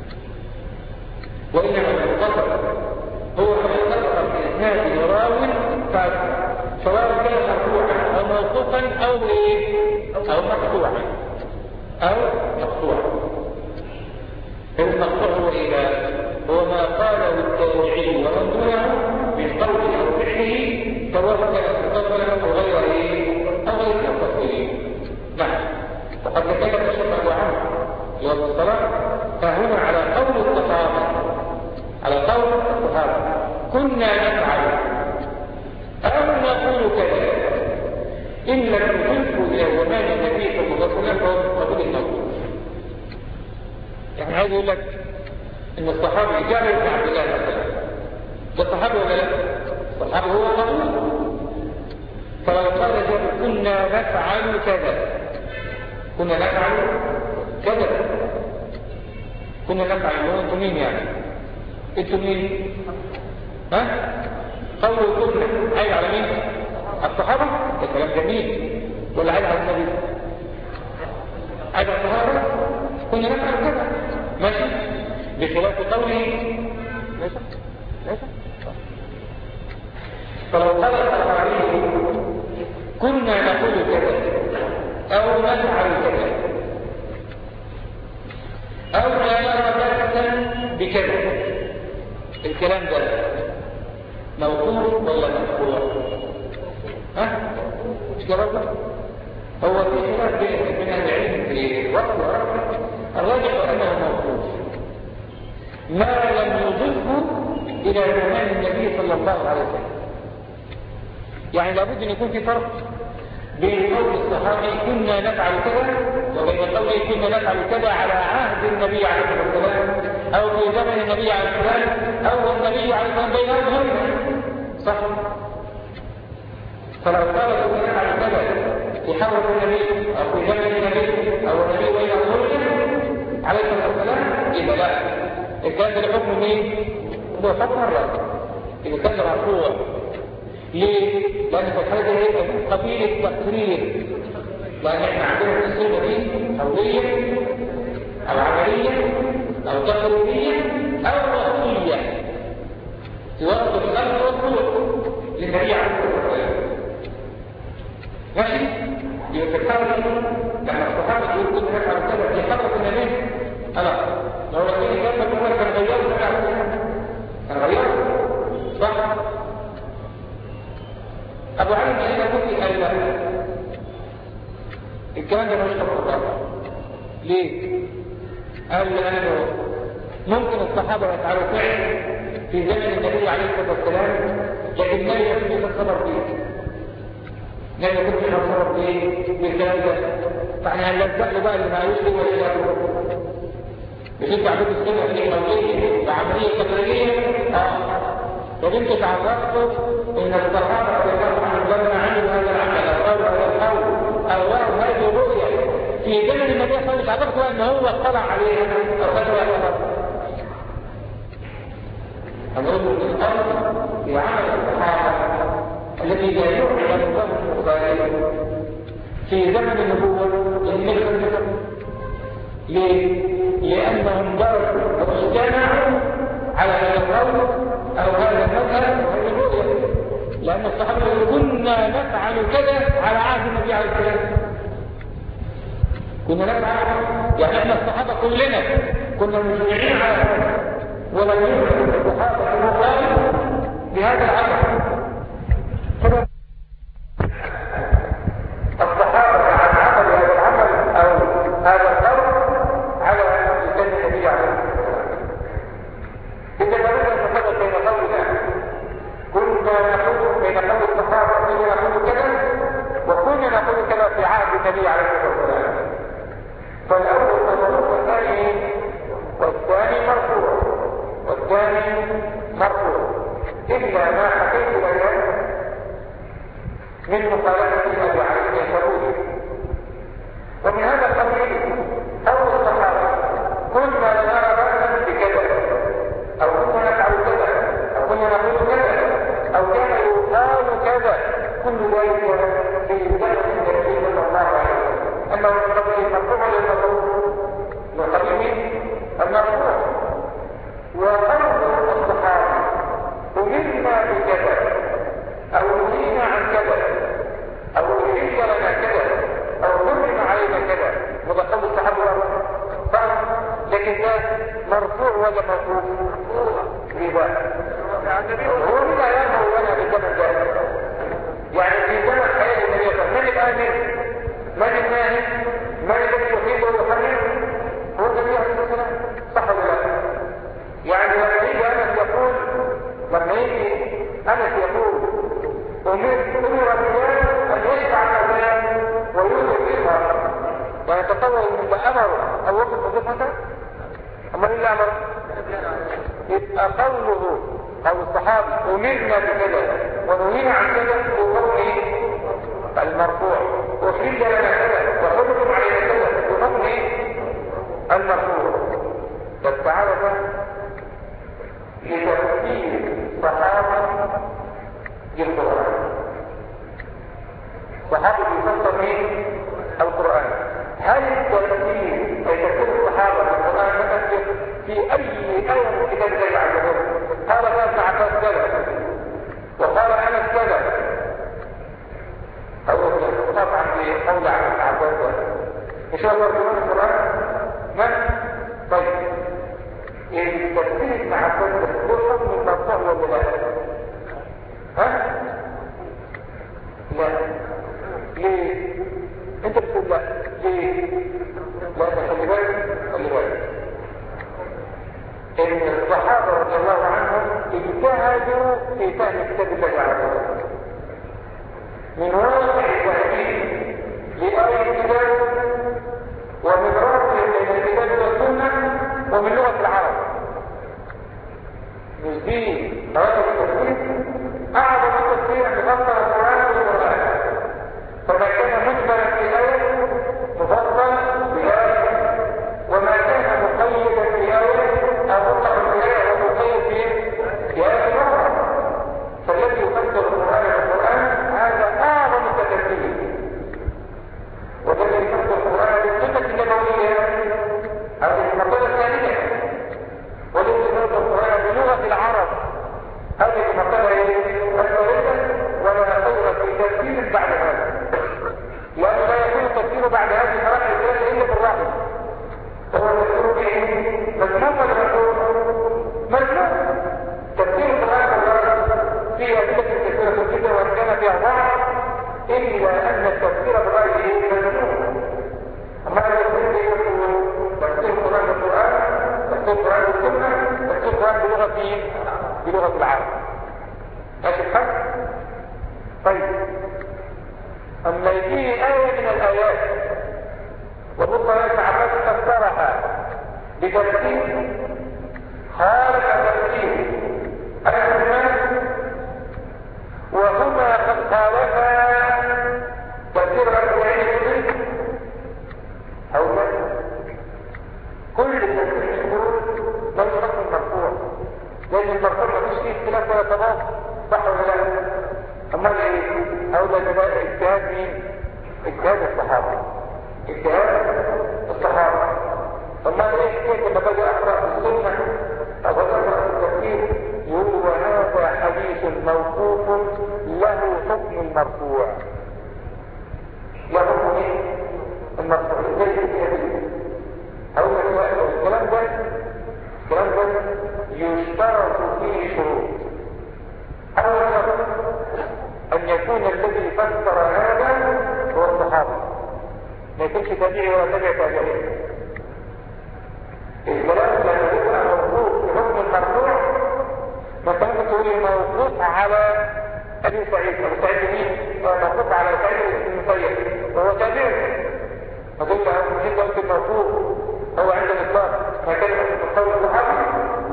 وإنما المنقطع هو ما سقط من اسناد راوي فاسد، سواء كان مرفوعا أو موقوفا أو ايه؟ أو مقطوعا أو مقطوعا. المقطوع هو إيه؟ هو ما قاله التابعي ومن دونه من قوله أو فعله، سواء كان متصلا أو غير ايه؟ أو غير متصل. نعم. وقد تكلم الشيخ أبو عمرو يوم الصلاة فهنا على قول الصحابة، على قول الصحابة كنا نفعل أو نقول كذا إن لم تنفوا إلى زمان النبي صلى الله عليه وسلم فهو قبول الموجود. يعني عايز يقول لك إن الصحابي جابر بن عبد الله مثلا ده صحابي ولا لا؟ الصحابي هو قبول. فلو قال جابر كنا نفعل كذا، كنا نفعل كذا، كنا نفعل هو انتم مين يعني؟ انتم مين؟ قولوا كنا عايز على مين؟ الصحابة؟ ده كلام جميل. ولا عايز على النبي؟ عايز على الصحابة؟ كنا نفعل كذا، ماشي؟ بخلاف قوله ليس فلو قال الصحابي كنا نقول كذا أو نفعل كذا أو لا نرى بأسا بكذا، الكلام ده موقوف ولا مقطوع؟ مش جربنا؟ هو في خلاف بين العلم في وقت وآخر. الراجح أنه موقوف ما لم يضفه إلى زمان النبي صلى الله عليه وسلم. يعني لابد أن يكون في فرق بين قول الصحابي كنا نفعل كذا وبين قوله كنا نفعل كذا على عهد النبي عليه الصلاة والسلام أو في زمن النبي عليه الصلاة والسلام أو النبي عليه الصلاة والسلام بينهم. صح؟ فلو قال كنا نفعل كذا في حضرة النبي أو في زمن النبي أو النبي بين أظهرهم عليه الصلاة والسلام إذا لا، إذا كان الحكم مين؟ هو حكم الرد. إذا كان مرفوع ليه؟ لأن في الحالة هي قبيل التقرير لأن احنا عندنا في السنة دي قولية أو عملية أو تقريبية أو وصية توصل الأرض والطرق للنبي عليه الصلاة والسلام. ماشي؟ يفكرني لما الصحابة يقول كنا نفعل كذا في حضرة النبي خلاص لو رسول الله صلى الله عليه وسلم كان غيره كان غيره صح؟ أبو علي هنا قلت قال لا الكلام ده مش طبعا. ليه؟ قال لأنه ممكن الصحابة يفعلوا فعل في زمن النبي عليه الصلاة والسلام لكن لا يكون الصبر فيه. لا يكون الصبر فيه بالكلام ده. فاحنا هنلزق له بقى اللي معلوش له ولا لا. بشوف عبود السنة الإيمانية وعملية تقريرية طب انتوا تعرفتوا ان الصحابة رضي الله عنهم لما عملوا هذا العمل او قالوا هذا القول او رأوا هذه الرؤية في زمن النبي صلى الله عليه وسلم تعرفتوا ان هو اطلع عليها او خدوا عليها. هنقول الامر في عمل الصحابة الذي لا يعلم الله البخاري في زمن النبوة المكر. ليه؟ لأنهم درسوا واجتمعوا على هذا القول أو هذا المذهب أو هذه الرؤية. لأن الصحابة يقولون كنا نفعل كذا على عهد النبي عليه الصلاة والسلام. كنا نفعل يعني احنا الصحابة كلنا كنا مجمعين على هذا ولم يكن الصحابة المخالف بهذا العمل. الصحابة عن عمل هذا العمل أو هذا القول على لسان النبي عليه الصلاة والسلام. إذا لابد أن نفرق بين قولنا كنا نقول بين قول الصحابة كنا نقول كذا وكنا نقول كذا في عهد النبي عليه الصلاة والسلام. فالأول مضروب والثاني مرفوع إلا ما حكيت الآن من مخالفة النبي عليه الصلاة. ومن هذا القبيل أول الصحابة كنا نرى بأسا بكذا أو كنا نفعل كذا أو كنا نقول كذا أو كان يقال كذا كل ذلك في زمن النبي صلى الله عليه وسلم. أما من قبيل المرفوع للمرفوع من قبيل المرفوع وقول الصحابة أمرنا بكذا أو نهينا عن كذا أو أحل لنا كذا أو حرم علينا كذا وقول الصحابة صح. لكن ده مرفوع ولا مرفوع؟ لذا هو من أيامه وأنا بزمن ذلك يعني في زمن حياة النبي صلى الله عليه وسلم من الآمر من الناهي من الذي يحب ويحرم هو النبي عليه الصلاة والسلام صح ولا لا؟ يعني لما يجي أنس يقول أمر الرجال أن يشفع الأذان ويوجد الإظهار ويتصور من أمر أو وقت وظيفته أما إلا أمر يبقى قوله أو الصحابة أمرنا بكذا ونهينا عن كذا بقوله المرفوع وحل لنا كذا وحرم علينا كذا بقوله المرفوع. فالتعالى لتفسير الصحابة للقرآن. صحابة يفسر من القرآن. هل التفسير أي تفسير الصحابة للقرآن متفسر في أي آية من كتاب الله عز وجل؟ قال ابن عباس كذا وقال أنس كذا أو طبعا في قول ابن عباس كذا. إن شاء الله تقول القرآن من؟ طيب التفسير ابن عباس هو حكم المرفوع ولا لا؟ ها؟ لا. ليه؟ انت بتقول لا. ليه؟ لا خلي بالك ان الصحابة رضي الله عنهم اجتهدوا في فهم كتاب الله عز وجل من واقع التهديد لآية الكتاب ومن رابط بين الكتاب والسنة ومن لغة العرب. مش دي مراتب التفسير أعظم التفسير مفسر القرآن بالقرآن. فما كان مجملا في آية مفسر بآية وما كان مقيدا في آية أو مطلق في آية أو مقيد في آية أخرى. فالذي يفسر القرآن بالقرآن هذا أعظم التفسير. القرآن بلغة مين؟ بلغة العرب. ماشي الحال؟ طيب أما يجي آية من الآيات وربما ابن عباس فسرها بتفسير خالف تفسير أهل وهما قد خالفا تفسير الأربعين أو لا كل التفسير لا يشرح المرفوع لأن المرفوع ما فيش فيه اختلاف ولا تضاد صح ولا لا؟ أما ايه؟ أولا ده اجتهاد مين؟ اجتهاد الصحابة اجتهاد الصحابة. أما ايه كيف لما باجي أقرأ في السنة أو أقرأ في التفسير يقول وهذا حديث موقوف له حكم المرفوع. له حكم ايه؟ المرفوع ازاي كده؟ أولا الكلام ده يشترط فيه شروط. أول شرط أن يكون الذي فسر هذا هو الصحابي ما يكونش تابعي ولا تابع تابعين. الكلام لما يبقى موقوف بحكم المرفوع مثلا تقول موقوف على أبي سعيد. أبو سعيد مين؟ موقوف على سعيد بن المسيب وهو تابعي. أقول له مين قلت الموقوف هو عند الإطلاق ما كان مقول الصحابي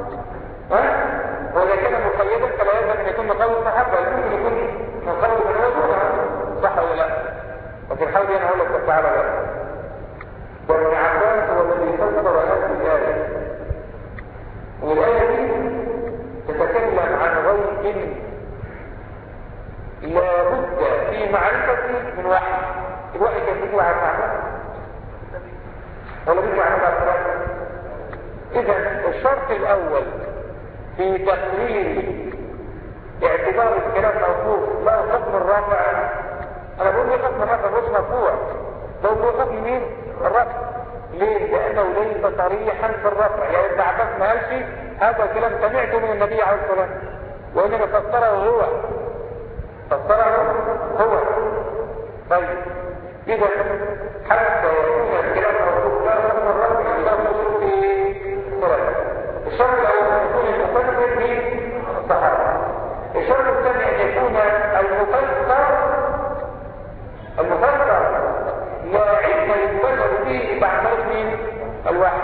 وإذا كان مقيدا فلا يلزم أن يكون مقول الصحابة يمكن يكون مقول من وجهه صح ولا لا؟ وفي الحال دي أنا أقول لك تعالى بقى وابن عباس هو الذي فسر هذه الآية والآية دي تتكلم عن غيب لا بد في معرفته من وحي. الوحي كان بيجي على المعنى ولا بيجي على المعنى. إذا الشرط الأول في تقرير اعتبار الكلام موقوف لا حكم الرافع. أنا بقول لي حكم الرافع مش مرفوع بقول حكم مين؟ الرفع. ليه؟ لأنه ليس صريحا في الرفع. يعني ابن عباس ما قالش هذا الكلام سمعته من النبي عليه الصلاة والسلام وإنما فسره هو. طيب إذا حتى يكون الكلام موقوف لا حكم الرفع له شروط ثلاثة. الشرط الأول أن يكون المفسر من الصحابة. الشرط الثاني أن يكون المفسر لا علم يتبدل فيه بعمل من الوحي.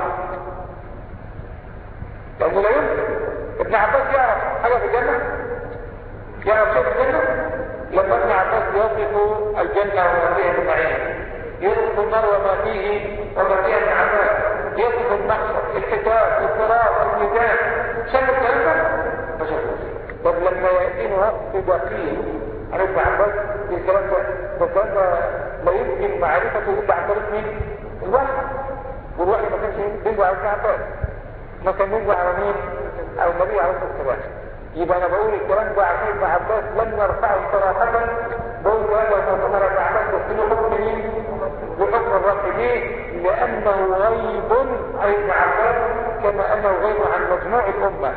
لأنه لا يمكن ابن عباس يعرف حاجة في الجنة؟ يعرف شيء في الجنة؟ لما ابن عباس يصف الجنة وما فيها من نعيم يصف النار وما فيها من عذاب يصف المحشر الحساب الصراط الميزان شاف الكلام ده؟ ما شافوش. طب لما يأتينا وقت دقيق عن ابن عباس في الكلام ده لا يمكن معرفته الا عن طريق مين؟ الوحي. والوحي ما كانش بيجي على ابن عباس ما كان بيجي على مين؟ على النبي عليه الصلاه والسلام. يبقى انا بقول الكلام ده عشان ابن عباس لم يرفعه صراحه. بقول هذا ما ابن عباس يصير حكم مين؟ بحكم الرفع. ليه؟ لانه غيب عن ابن عباس كما انه غيب عن مجموع الامه.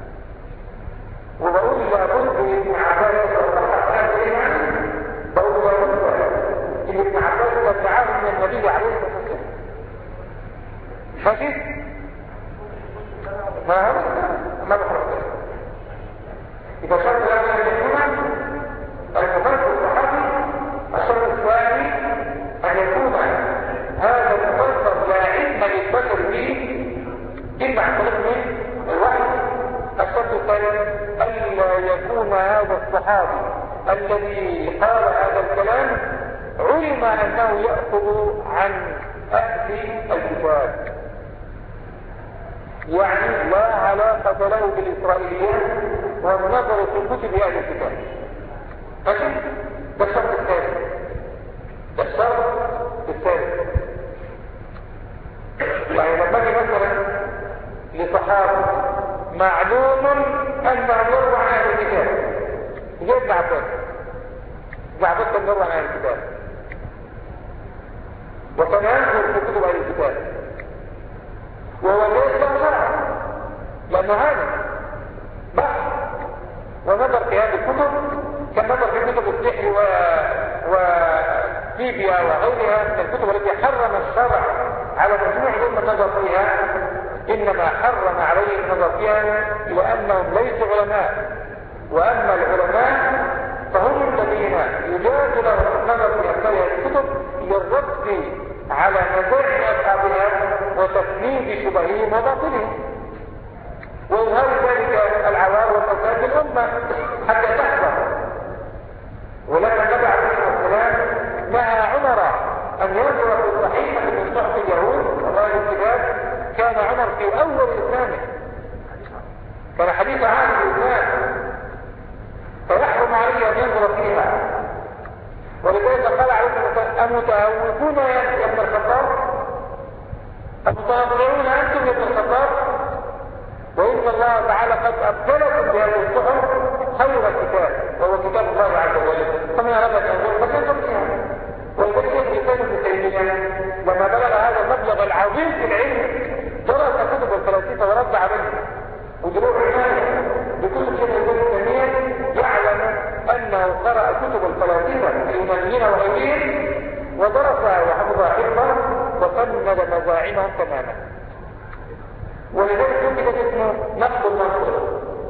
وبقول لابد ابن عباس بقول لابد ان ابن عباس تبعه من النبي عليه الصلاه والسلام. ماشي؟ ما بحرق. إذا شرط الأول أن يكون المفسر الصحابي. الشرط الثاني أن يكون هذا المفسر لا علم للبشر به إلا عن طريق من الوحي. الشرط الثالث ألا يكون هذا الصحابي الذي قال هذا الكلام علم أنه يأخذ عن أهل الكتاب. يعني لا علاقة له بالإسرائيليات والنظر في كتب أهل الكتاب. ماشي؟ ده الشرط الثالث. يعني لما نجي مثلا لصحابة معلوم أنه يروى عن أهل الكتاب زي ابن عباس. ابن عباس كان يروى عن أهل الكتاب وكان ينظر في كتب أهل الكتاب وهو ليس له شرع لأنه هذا بحث ونظر في هذه الكتب كنظر في كتب السحر وفيبيا وغيرها من الكتب التي حرم الشرع على مجموع الأمة النظر فيها. إنما حرم عليهم النظر فيها لأنهم ليسوا علماء. وأما العلماء فهم الذين يجاز لهم النظر في أمثال الكتب للرد على مزاج أصحابها وتفنيد شبههم وباطلهم وإظهار ذلك العوار والفساد الأمة حتى تحذر. ولما النبي عليه الصلاة والسلام نهى عمر أن ينظر في الصحيفة من صحف اليهود وغير الكتاب، كان عمر في أول إسلامه، كان حديث عهد الإسلام، فيحرم عليه أن ينظر فيها. ولذلك قال عليه الصلاة والسلام: أمتهوكون يا ابن الخطاب؟ أمتهوكون أنتم يا ابن الخطاب؟ وإن الله تعالى قد أبدلكم بهذه الصحف خير كتاب وهو كتاب الله عز وجل، فمن أراد أن ينظر فلينظر فيها. ولذلك الإنسان ابن تيمية لما بلغ هذا المبلغ العظيم في العلم درس كتب الفلاسفة ورد عليه ودروع عناية بكل شيء. ابن تيمية يعلم أنه قرأ كتب الفلاسفة اليونانيين وغيرهم ودرسها وحفظها حفظا وفند مزاعمهم تماما. ولذلك يمكن اسمه نقد المنطق،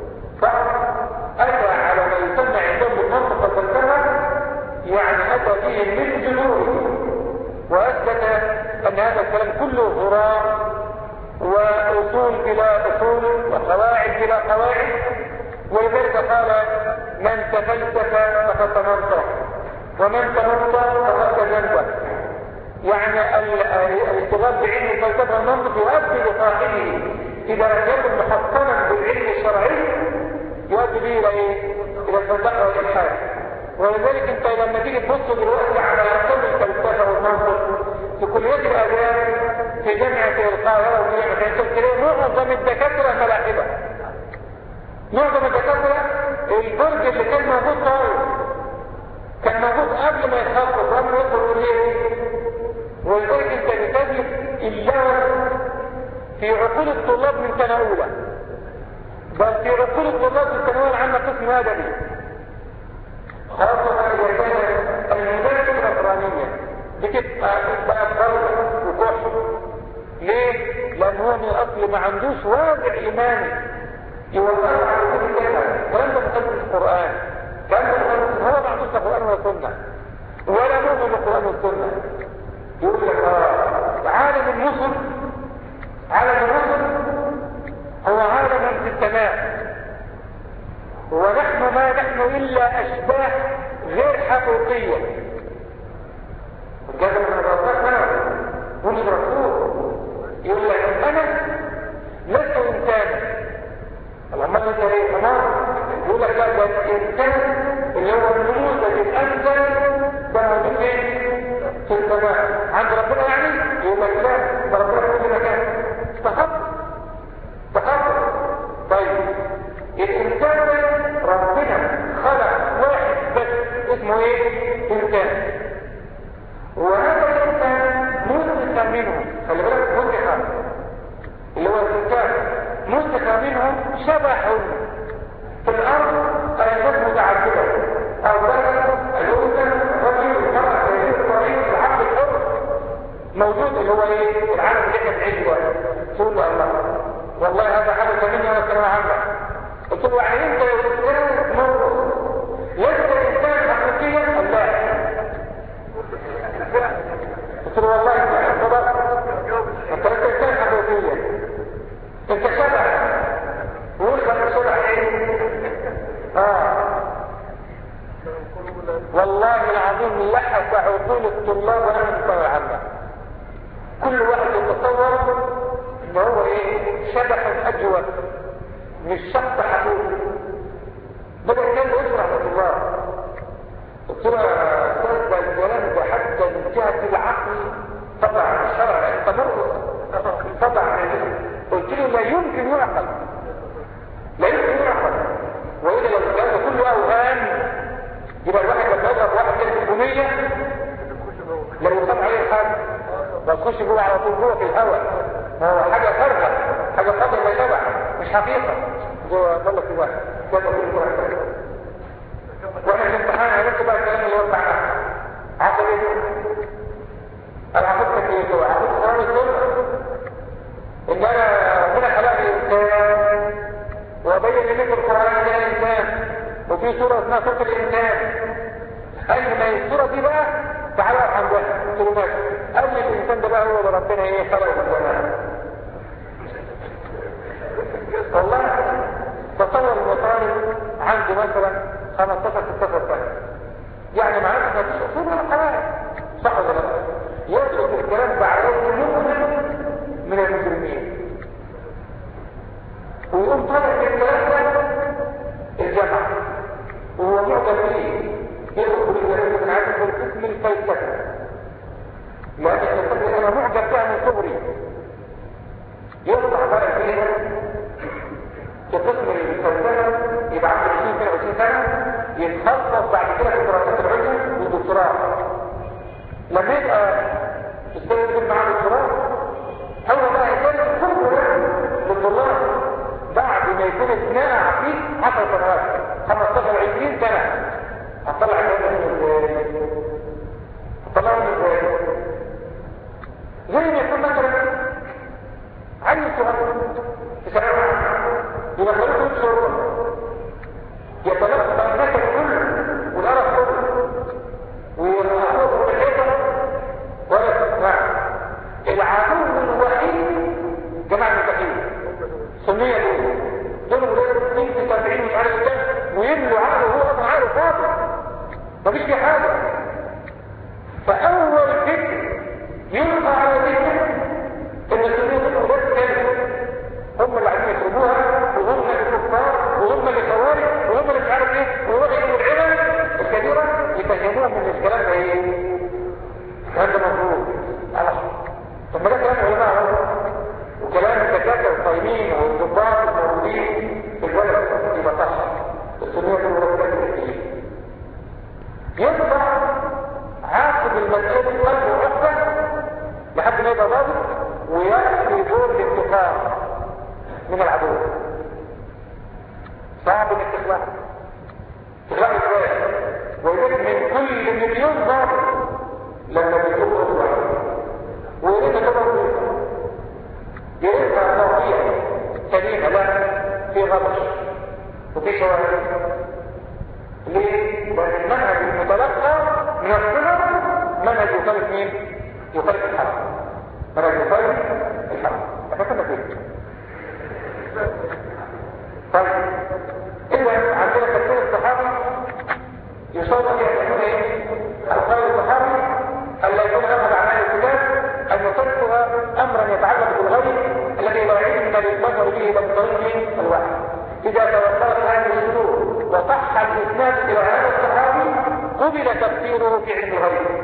فأتى على ما يسمى عندهم بالمنطق والفلسفة، يعني أتى فيه من جذوره وأثبت أن هذا الكلام كله هراء وأصول بلا أصول وقواعد بلا قواعد. ولذلك قال: من تفلسف فقد تنطق ومن تنطق فقد تجنب. يعني الاشتغال بعلم الفلسفه والمنطق يؤدي لصاحبه اذا لم يكن محصنا بالعلم الشرعي يؤدي به الى ايه؟ الى الزندقه والالحاد. ولذلك انت لما تيجي تبص دلوقتي على كل الفلسفه والمنطق في كليات الاداب في جامعه القاهره وجامعه تلاقي معظم الدكاتره ملاحده. معظم الدكاتره البرج اللي كان موجود طارق كان موجود قبل ما يتخصص قبل ما يدخل ليه. ولذلك انت بتجد اللغة في عقول الطلاب من سنة أولى، بل في عقول الطلاب في الثانوية العامة قسم أدبي، خاصة إذا كانت المدارس النصرانية بتبقى فرض وكحش. ليه؟ لأن هو من الأصل ما عندوش واضع إيماني يوقع على كل كلمة. الكلام ده مخالف القرآن، هو ما عندوش القرآن والسنة ولا مؤمن بالقرآن والسنة. يقول لك عالم الرسل هو عالم في السماء، ونحن ما نحن إلا أشباه غير حقيقية. الجزء من الرسول مش رسول. يقول لك أنا لست إنسانا. لما انت ايه تمام يقول لك لا ده الإنسان اللي هو النموذج الأنزل ده موجود في السماء عند ربنا. يعني يقول لك لا ده ربنا في كل مكان. تخطط. طيب الإنسان ربنا خلق واحد بس اسمه ايه؟ إنسان. وهذا الإنسان مسخ منه، خلي بالك مسخ اللي هو الإنسان مسخ منه شبح في الأرض أيضا متعددة أو بلد الأنثى رجل المرأة سيدين الطريق العبد الحر موجود اللي هو ايه؟ العالم اللي احنا بنعيش جواه. تقول له الله والله هذا حدث مني وانا كلمة عنه. قلت له يعني انت انسان موجود لست انسان حقيقيا؟ الله. قلت له والله انت صدق، انت لست انسان حقيقيا، انت شبع. وقول لك شبع ايه؟ والله العظيم لحس عقول الطلاب وانا من الثانوية العامة. كل واحد يتصور ان هو ايه؟ شبح اجود مش شخص حقيقي. بدأ كان يشرح للطلاب. قلت له يا استاذ ده الكلام ده حتى من جهة العقل طبعا الشرع انت طبعا. قلت له لا يمكن يعقل، لا يمكن يعقل. وإذا لو الكلام ده كله أوهام يبقى الواحد لما يضرب واحد كده في البنية لو يصاب عليه الحاجة ما تخش جوه على طول جوه في الهواء. ما هو حاجة فرقة، حاجة قدر ما يتبع مش حقيقة. جوه ضل في واحد كده كل واحد. واحنا في الامتحان عرفت بقى الكلام اللي هو بتاعنا عقل ايه؟ انا عقلتك ايه؟ عقلت قرار السنة ان انا وبين لك القرآن ده الإنسان، وفي سورة اسمها سورة الإنسان. قال لي ما السورة دي بقى تعالى افهم بها كلمات. قال لي الإنسان ده بقى هو اللي ربنا ايه خلقه من زمان. والله تصور الوطني عنده مثلا 15-16 سنة، يعني معناته ما فيش اصول ولا قواعد، صح ولا لا؟ يترك الكلام بعد من المجرمين ويقوم طالع بالكلام ده الجامعة وهو معجب فيه، يدخل بالجامعة من عدد الاسم الفلسفة، لأن الفلسفة أنا معجب بها من صغري. يطلع بقى فيه في قسم الفلسفة يبقى عنده 20 سنة يتخصص بعد كده في دراسات العلم والدكتوراه. لما يبقى يستخدم معاه دكتوراه هو بقى يكون كل للطلاب بعد ما يكون اتنقع فيه 10 سنوات 15-20 سنة. هتطلع منهم ازاي؟ هتطلعهم ازاي؟ زي ما يكون مثلا عين صغير في ثانوية يدخلوه في شرطة يتلقى النكد كله والقرف كله ويرهقوه بالحيطة ولا تسمع. العدو الوحيد جماعة المساكين سنية دول ولاد 70 مش عارف كام ويملوا عقله وهو اصلا عقله فاضي مفيش فيه حاجة. فأول فكر يلقى على ذهنه إن السنية دول ولاد كامل هم اللي عايزين يشربوها وهم اللي كفار وهم اللي خوارج وهم اللي مش عارف ايه ووحدوا العلم الكبيرة يفهموها من الكلام ده ايه؟ الكلام ده مفروض ثم ده كلام علماء وكلام الدكاتره الصايمين والضباط الموجودين في البلد يبقى صح. السنيه دي مرتبه كتير يطلع عاقب المسائل قلبه عقده لحد ما يبقى ضابط ويأتي دور الانتقام من العدو. صعب انك تخلق ازاي ويريد من كل مليون ضابط لما بيكون أسوأ ويريد تبقى يريد توقيع سليمة لا في غبش وفي شوارع. ليه؟ لأن المنهج المتلقى من الصغر منهج يخالف مين؟ يخالف الحق. منهج يخالف الحق. أفكرنا فيه. طيب إذا عندنا تفسير الصحابي يصور يعملون ايه؟ القول الصحابي الا يكون اخذ اعمال الكتاب ان يصدق امرا يتعلق بالغيب الذي لا علم للبشر به من طريق الوحي. اذا توفرت هذه الشروط وصح الاسناد الى هذا الصحابي قبل تفسيره في علم الغيب.